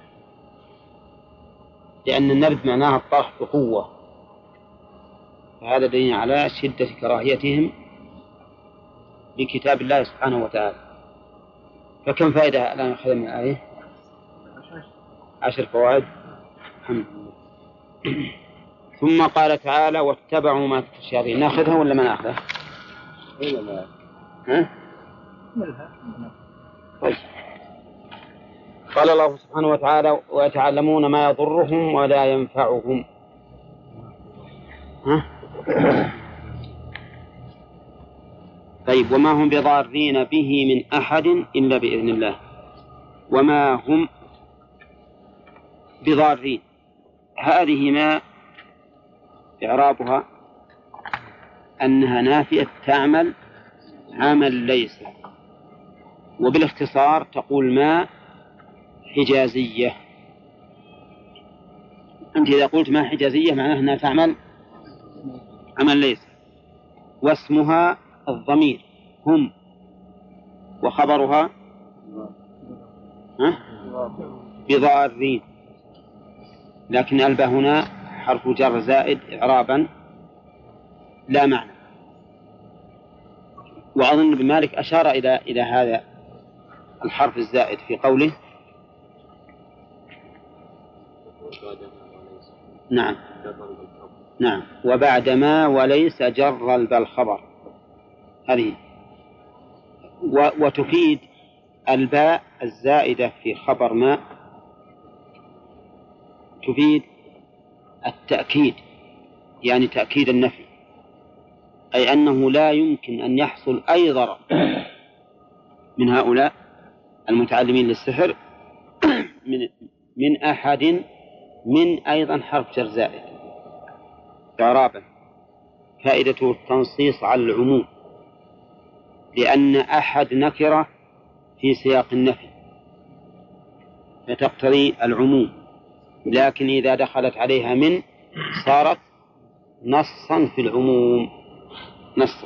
لأن النبذ معناها الطرح بقوة، فهذا دليل على شدة كراهيتهم لكتاب الله سبحانه وتعالى. فكم فائدة الآن أخذ من الآية؟ 10 فوائد. الحمد لله. ثم قال تعالى واتبعوا ما تتلو الشياطين. ناخذها ولا ما ناخذها؟ ها؟ طيب. قال الله سبحانه وتعالى ويتعلمون ما يضرهم ولا ينفعهم. ها؟ طيب، وما هم بضارين به من أحد إلا بإذن الله. وما هم بضارين، هذه ما إعرابها أنها نافية تعمل عمل ليس، وبالاختصار تقول ما حجازية. أنت إذا قلت ما حجازية معناها أنها تعمل عمل ليس، واسمها الضمير هم، وخبرها بضارين، لكن الباء هنا حرف جر زائد إعرابا لا معنى. وأظن ابن مالك أشار إلى هذا الحرف الزائد في قوله نعم وبعدما وليس جر الخبر، هذه. وتفيد الباء الزائدة في خبر ما تفيد التأكيد، يعني تأكيد النفي، أي أنه لا يمكن أن يحصل أي ضرر من هؤلاء المتعلمين للسحر من أحد، من أيضا حرف جر زائد إعرابا، فائدته التنصيص على العموم، لأن أحد نكرة في سياق النفي فتقتضي العموم، لكن إذا دخلت عليها من صارت نصا في العموم، نصا.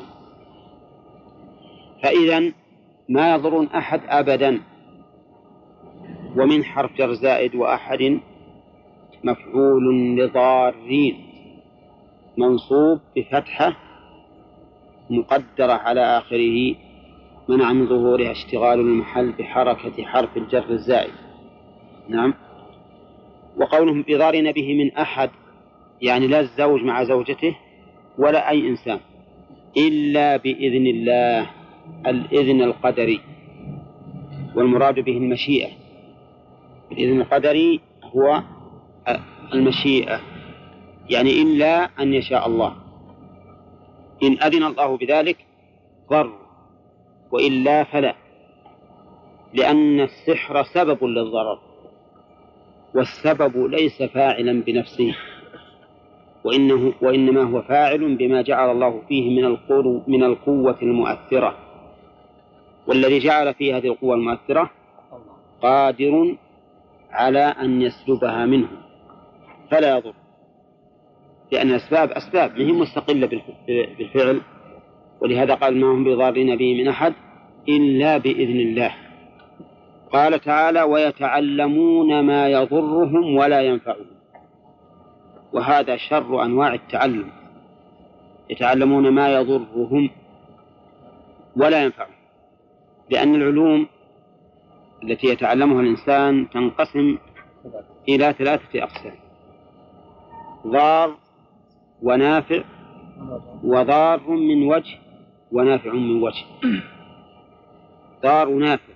فإذا ما يضرون أحد أبدا، ومن حرف جر زائد وأحد مفعول لضارين منصوب بفتحة مقدرة على آخره منع من ظهورها اشتغال المحل بحركة حرف الجر الزائد. نعم. وقولهم بضارين به من أحد يعني لا الزوج مع زوجته ولا أي إنسان إلا بإذن الله، الإذن القدري، والمراد به المشيئة. الإذن القدري هو المشيئة، يعني إلا أن يشاء الله. إن أذن الله بذلك ضر، وإلا فلا، لأن السحر سبب للضرر، والسبب ليس فاعلا بنفسه، وإنما هو فاعل بما جعل الله فيه من القوة المؤثرة، والذي جعل فيه هذه القوة المؤثرة قادر على أن يسلبها منه فلا يضر، لأن الأسباب أسباب هي مستقلة بالفعل. ولهذا قال ما هم بضارين به من أحد إلا بإذن الله. قال تعالى ويتعلمون ما يضرهم ولا ينفعهم، وهذا شر أنواع التعلم، يتعلمون ما يضرهم ولا ينفعهم، لأن العلوم التي يتعلمها الإنسان تنقسم إلى 3 أقسام: ضار ونافع وضار من وجه ونافع من وجه. ضار ونافع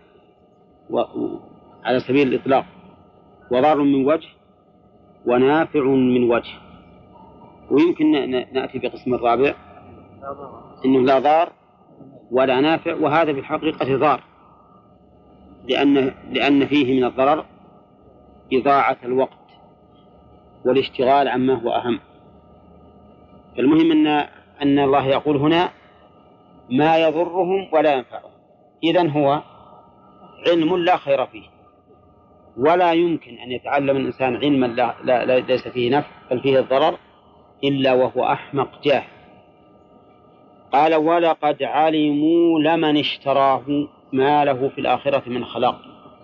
على سبيل الإطلاق، وضار من وجه ونافع من وجه. ويمكن نأتي بقسم الرابع إنه لا ضار ولا نافع، وهذا في الحقيقة ضار، لأن فيه من الضرر إضاعة الوقت والاشتغال عما هو أهم. فالمهم أن الله يقول هنا ما يضرهم ولا ينفعهم، إذن هو علم لا خير فيه، ولا يمكن أن يتعلم الإنسان علما لا ليس فيه نفع بل فيه الضرر إلا وهو أحمق جاهل. قال ولقد علموا لمن اشتراه ما له في الآخرة من خلاق.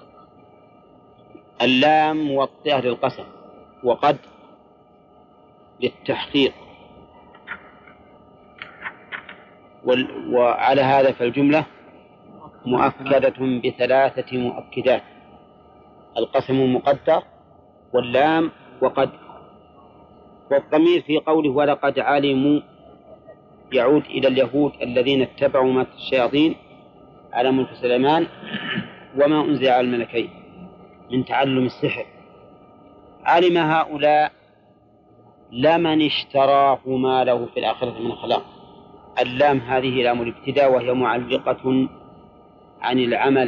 اللام موطئة للقسم، وقد للتحقيق، وعلى هذا فالجملة مؤكدة ب3 مؤكدات: القسم مقدر، واللام، وقد. والضمير في قوله ولقد علموا يعود إلى اليهود الذين اتبعوا ما الشياطين على ملك سليمان وما أنزل على الملكين من تعلم السحر. علم هؤلاء لمن اشتراه ما له في الآخرة من خلاق. اللام هذه لام الابتداء، وهي معلقة عن العمل،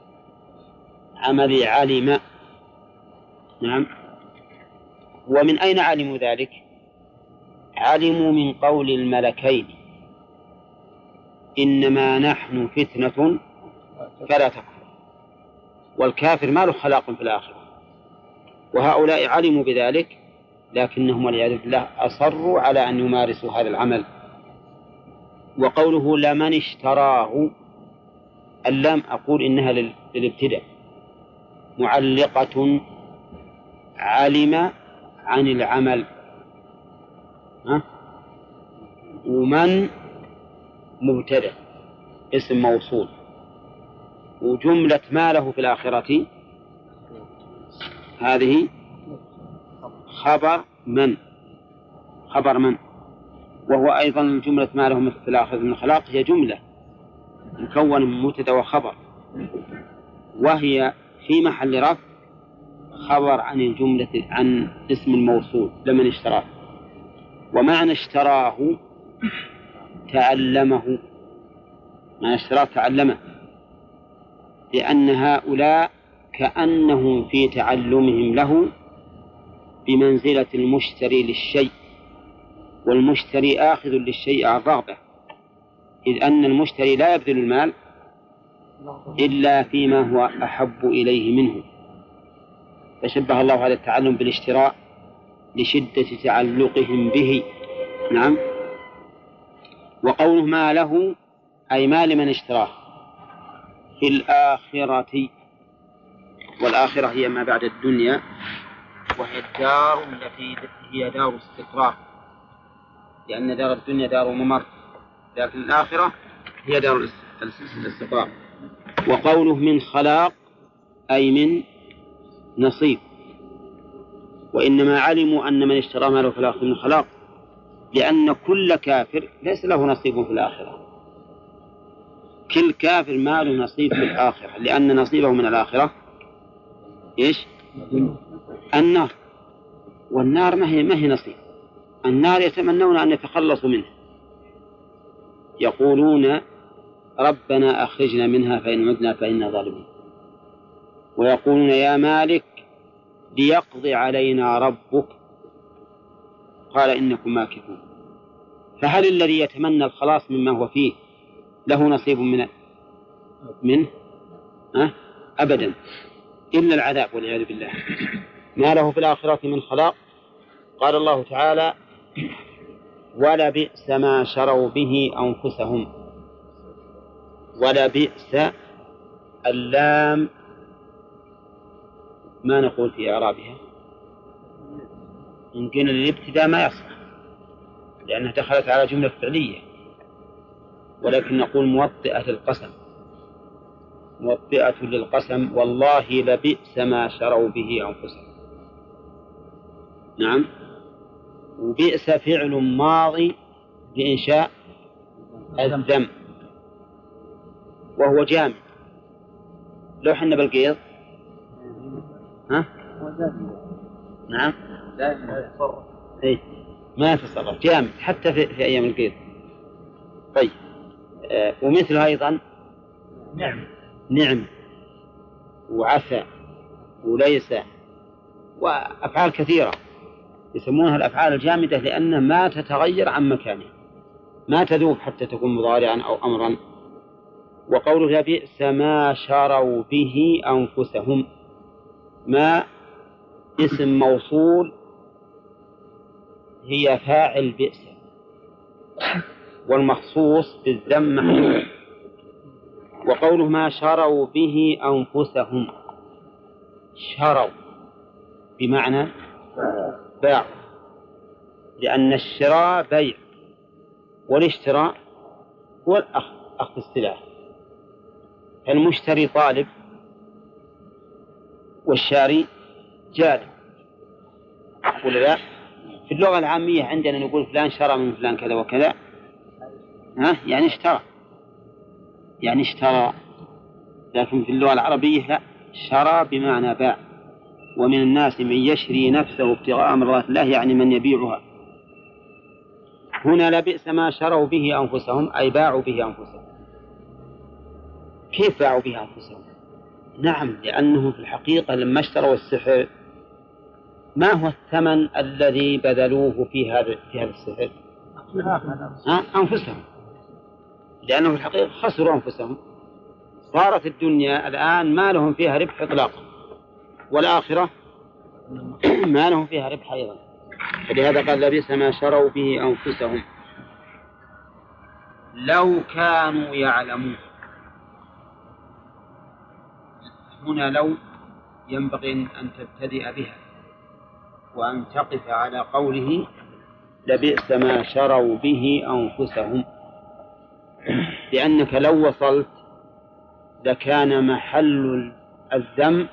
عمل علم. نعم. ومن أين علموا ذلك؟ علموا من قول الملكين إنما نحن فتنة فلا تكفر، والكافر ما له خلاق في الآخرة. وهؤلاء علموا بذلك، لكنهم والعياذ بالله أصروا على أن يمارسوا هذا العمل. وقوله لمن اشتراه، اللام أقول إنها للابتداء، معلقة علم عن العمل، ومن مبتدأ اسم موصول، وجملة ما له في الآخرة هذه خبر من، وهو أيضا الجملة ما له في الآخرة من خلاق هي جملة مكونة من مبتدأ وخبر، وهي في محل رفع خبر عن الجملة عن اسم الموصول لمن اشتراه. ومعنى اشتراه تعلمه، معنى اشتراه تعلمه، لأن هؤلاء كأنهم في تعلمهم له بمنزلة المشتري للشيء، والمشتري آخذ للشيء عن رغبة، إذ أن المشتري لا يبذل المال إلا فيما هو أحب إليه منه. فشبه الله هذا التعلم بالاشتراء لشدة تعلقهم به. نعم. وقوله ما له أي ما لمن اشتراه في الآخرة، والآخرة هي ما بعد الدنيا، وهي الدار التي هي دار استقرار، لأن دار الدنيا دار ممر، لكن الآخرة هي دار الاستقرار. وقوله من خلاق أي من نصيب. وإنما علموا أن من اشترى ماله في الآخرة من خلاق، لأن كل كافر ليس له نصيب في الآخرة، كل كافر ما له نصيب في الآخرة، لأن نصيبه من الآخرة إيش؟ النار، والنار ما هي نصيب. النار يتمنون أن يتخلصوا منها، يقولون ربنا أخرجنا منها فإن عدنا فإنا ظالمون، ويقولون يا مالك ليقضي علينا ربك قال إنكم ماكثون. فهل الذي يتمنى الخلاص مما هو فيه له نصيب منه؟ أبدا، إلا العذاب والعياذ بالله. ما له في الآخرة من خلاق. قال الله تعالى ولبئس ما شروا به أنفسهم. ولبئس اللام ما نقول في إعرابها؟ إن قلنا للابتداء ما يصح لأنها دخلت على جملة فعلية، ولكن نقول موطئة للقسم، موطئة للقسم. والله لبئس ما شروا به أنفسهم. نعم. وبئس فعل ماضي بإنشاء الذم وهو جامد. لو حنا بالقيض نعم ما يتصرف، جامد حتى في أيام القيض. طيب ومثل أيضا نعم وعسى وليس وأفعال كثيرة يسمونها الأفعال الجامدة لأنها ما تتغير عن مكانها، ما تذوب حتى تكون مضارعا أو أمرا. وقوله لبئس ما شروا به أنفسهم، ما اسم موصول هي فاعل بئس، والمخصوص بالذم محذوف. وقوله ما شروا به أنفسهم، شروا بمعنى باع، لأن الشراء بيع، والاشتراء هو أخذ السلعة. المشتري طالب والشاري جالب، ولا لا؟ في اللغة العامية عندنا نقول فلان شرى من فلان كذا وكذا، يعني اشترى. لكن في اللغة العربية لا، شرى بمعنى باع. ومن الناس من يشري نفسه ابتغاء مرضات الله، يعني من يبيعها. هنا لبئس ما شروا به أنفسهم أي باعوا به أنفسهم. كيف باعوا به أنفسهم؟ نعم، لأنهم في الحقيقة لما اشتروا السحر ما هو الثمن الذي بذلوه في هذا السحر؟ أنفسهم، لأنه في الحقيقة خسروا أنفسهم. صارت الدنيا الآن ما لهم فيها ربح إطلاقا، والآخرة ما لهم فيها ربح أيضا. فلهذا قال لبئس ما شروا به أنفسهم لو كانوا يعلمون. هنا لو ينبغي أن تبتدئ بها وأن تقف على قوله لبئس ما شروا به أنفسهم، لأنك لو وصلت لكان محل الذم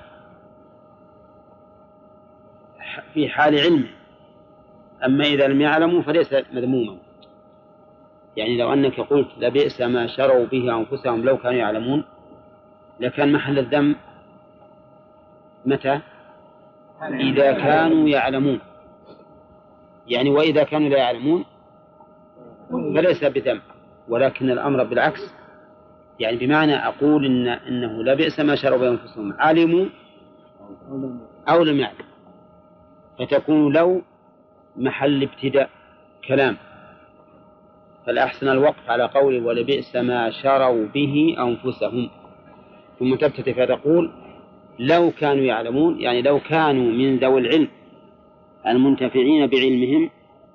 في حال علمه، أما إذا لم يعلموا فليس مذموما. يعني لو أنك قلت لبئس ما شروا به أنفسهم لو كانوا يعلمون، لكان محل الذم متى؟ إذا كانوا يعلمون. يعني وإذا كانوا لا يعلمون فليس بذنب، ولكن الأمر بالعكس. يعني بمعنى أقول إنه لبئس ما شروا به أنفسهم علموا أو لم يعلموا، فتكون لو محل ابتداء كلام. فالأحسن الوقف على قوله ولبئس ما شروا به أنفسهم، ثم تبتدئ فتقول لو كانوا يعلمون، يعني لو كانوا من ذوي العلم المنتفعين بعلمهم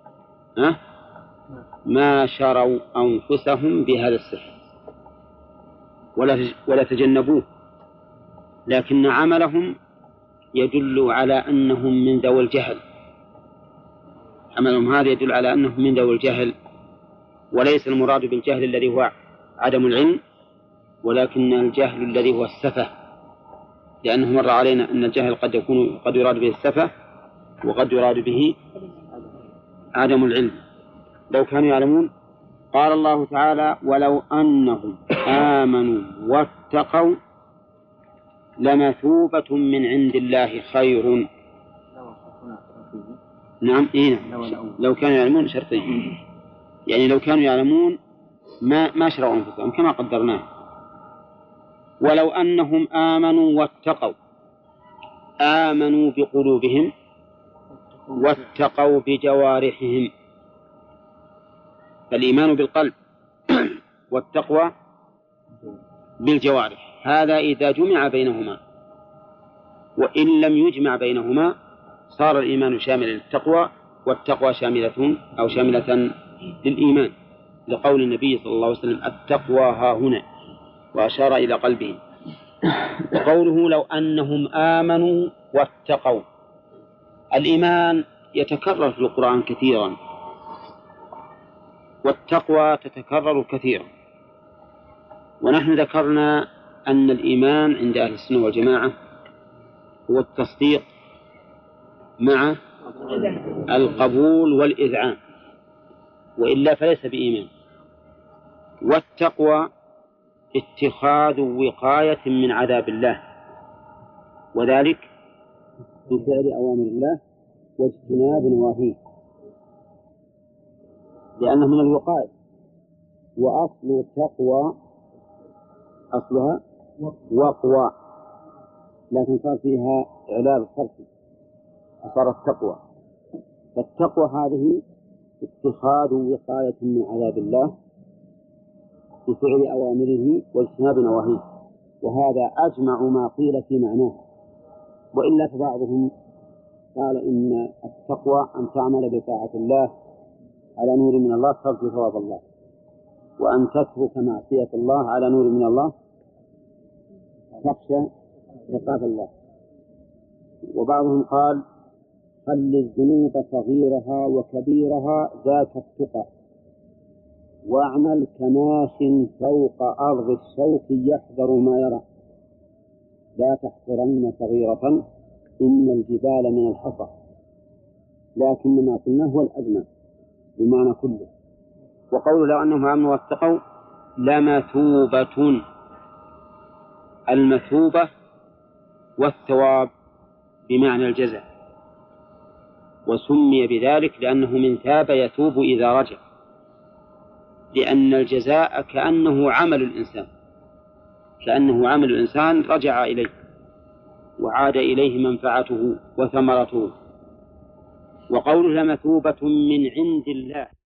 ما شروا أنفسهم بهذا السحر ولا تجنبوه. لكن عملهم يدل على أنهم من ذوي الجهل، عملهم هذا يدل على أنهم من ذوي الجهل، وليس المراد بالجهل الذي هو عدم العلم، ولكن الجهل الذي هو السفة، لأنه مر علينا أن الجهل قد يراد به السفة وقد يراد به عدم العلم. لو كانوا يعلمون. قال الله تعالى ولو أنهم آمنوا واتقوا لمثوبة من عند الله خير. نعم إيه لو كانوا يعلمون شرطين، يعني لو كانوا يعلمون ما شرعوا أنفسهم كما قدرناه. ولو أنهم آمنوا واتقوا، آمنوا بقلوبهم واتقوا بجوارحهم، فالإيمان بالقلب والتقوى بالجوارح، هذا إذا جمع بينهما، وإن لم يجمع بينهما صار الإيمان شاملا للتقوى والتقوى شاملة للإيمان، لقول النبي صلى الله عليه وسلم التقوى ها هنا، وأشار إلى قلبه. وقوله لو أنهم آمنوا واتقوا، الإيمان يتكرر في القرآن كثيرا، والتقوى تتكرر كثيرا. ونحن ذكرنا أن الإيمان عند أهل السنة والجماعة هو التصديق مع القبول والإذعان، وإلا فليس بإيمان. والتقوى اتخاذ وقاية من عذاب الله، وذلك بفعل أوامر الله واجتناب نواهيه، لأنه من الوقاية. وأصل التقوى أصلها وقوى، لكن صار فيها إعلال صرفي فصارت تقوى. فالتقوى هذه اتخاذ وقاية من عذاب الله بفعل أوامره واجتناب نواهيه، وهذا أجمع ما قيل في معناه. وإلا فبعضهم قال إن التقوى أن تعمل بطاعة الله على نور من الله ترجو ثواب الله، وأن تترك معصية الله على نور من الله تخشى عقاب الله. وبعضهم قال خل الذنوب صغيرها وكبيرها ذاك التقى، واعمل كماش فوق أرض الشوك يحذر ما يرى، لا تحقرن صغيرة إن الجبال من الحصى، لكن ما قلناه هو الأجمع بمعنى كله. وقول لو أنهم آمنوا واتقوا لمثوبة، المثوبة والثواب بمعنى الجزاء، وسمي بذلك لأنه من ثاب يثوب إذا رجع، لأن الجزاء كأنه عمل الإنسان رجع إليه وعاد إليه منفعته وثمرته. وقوله لمثوبة من عند الله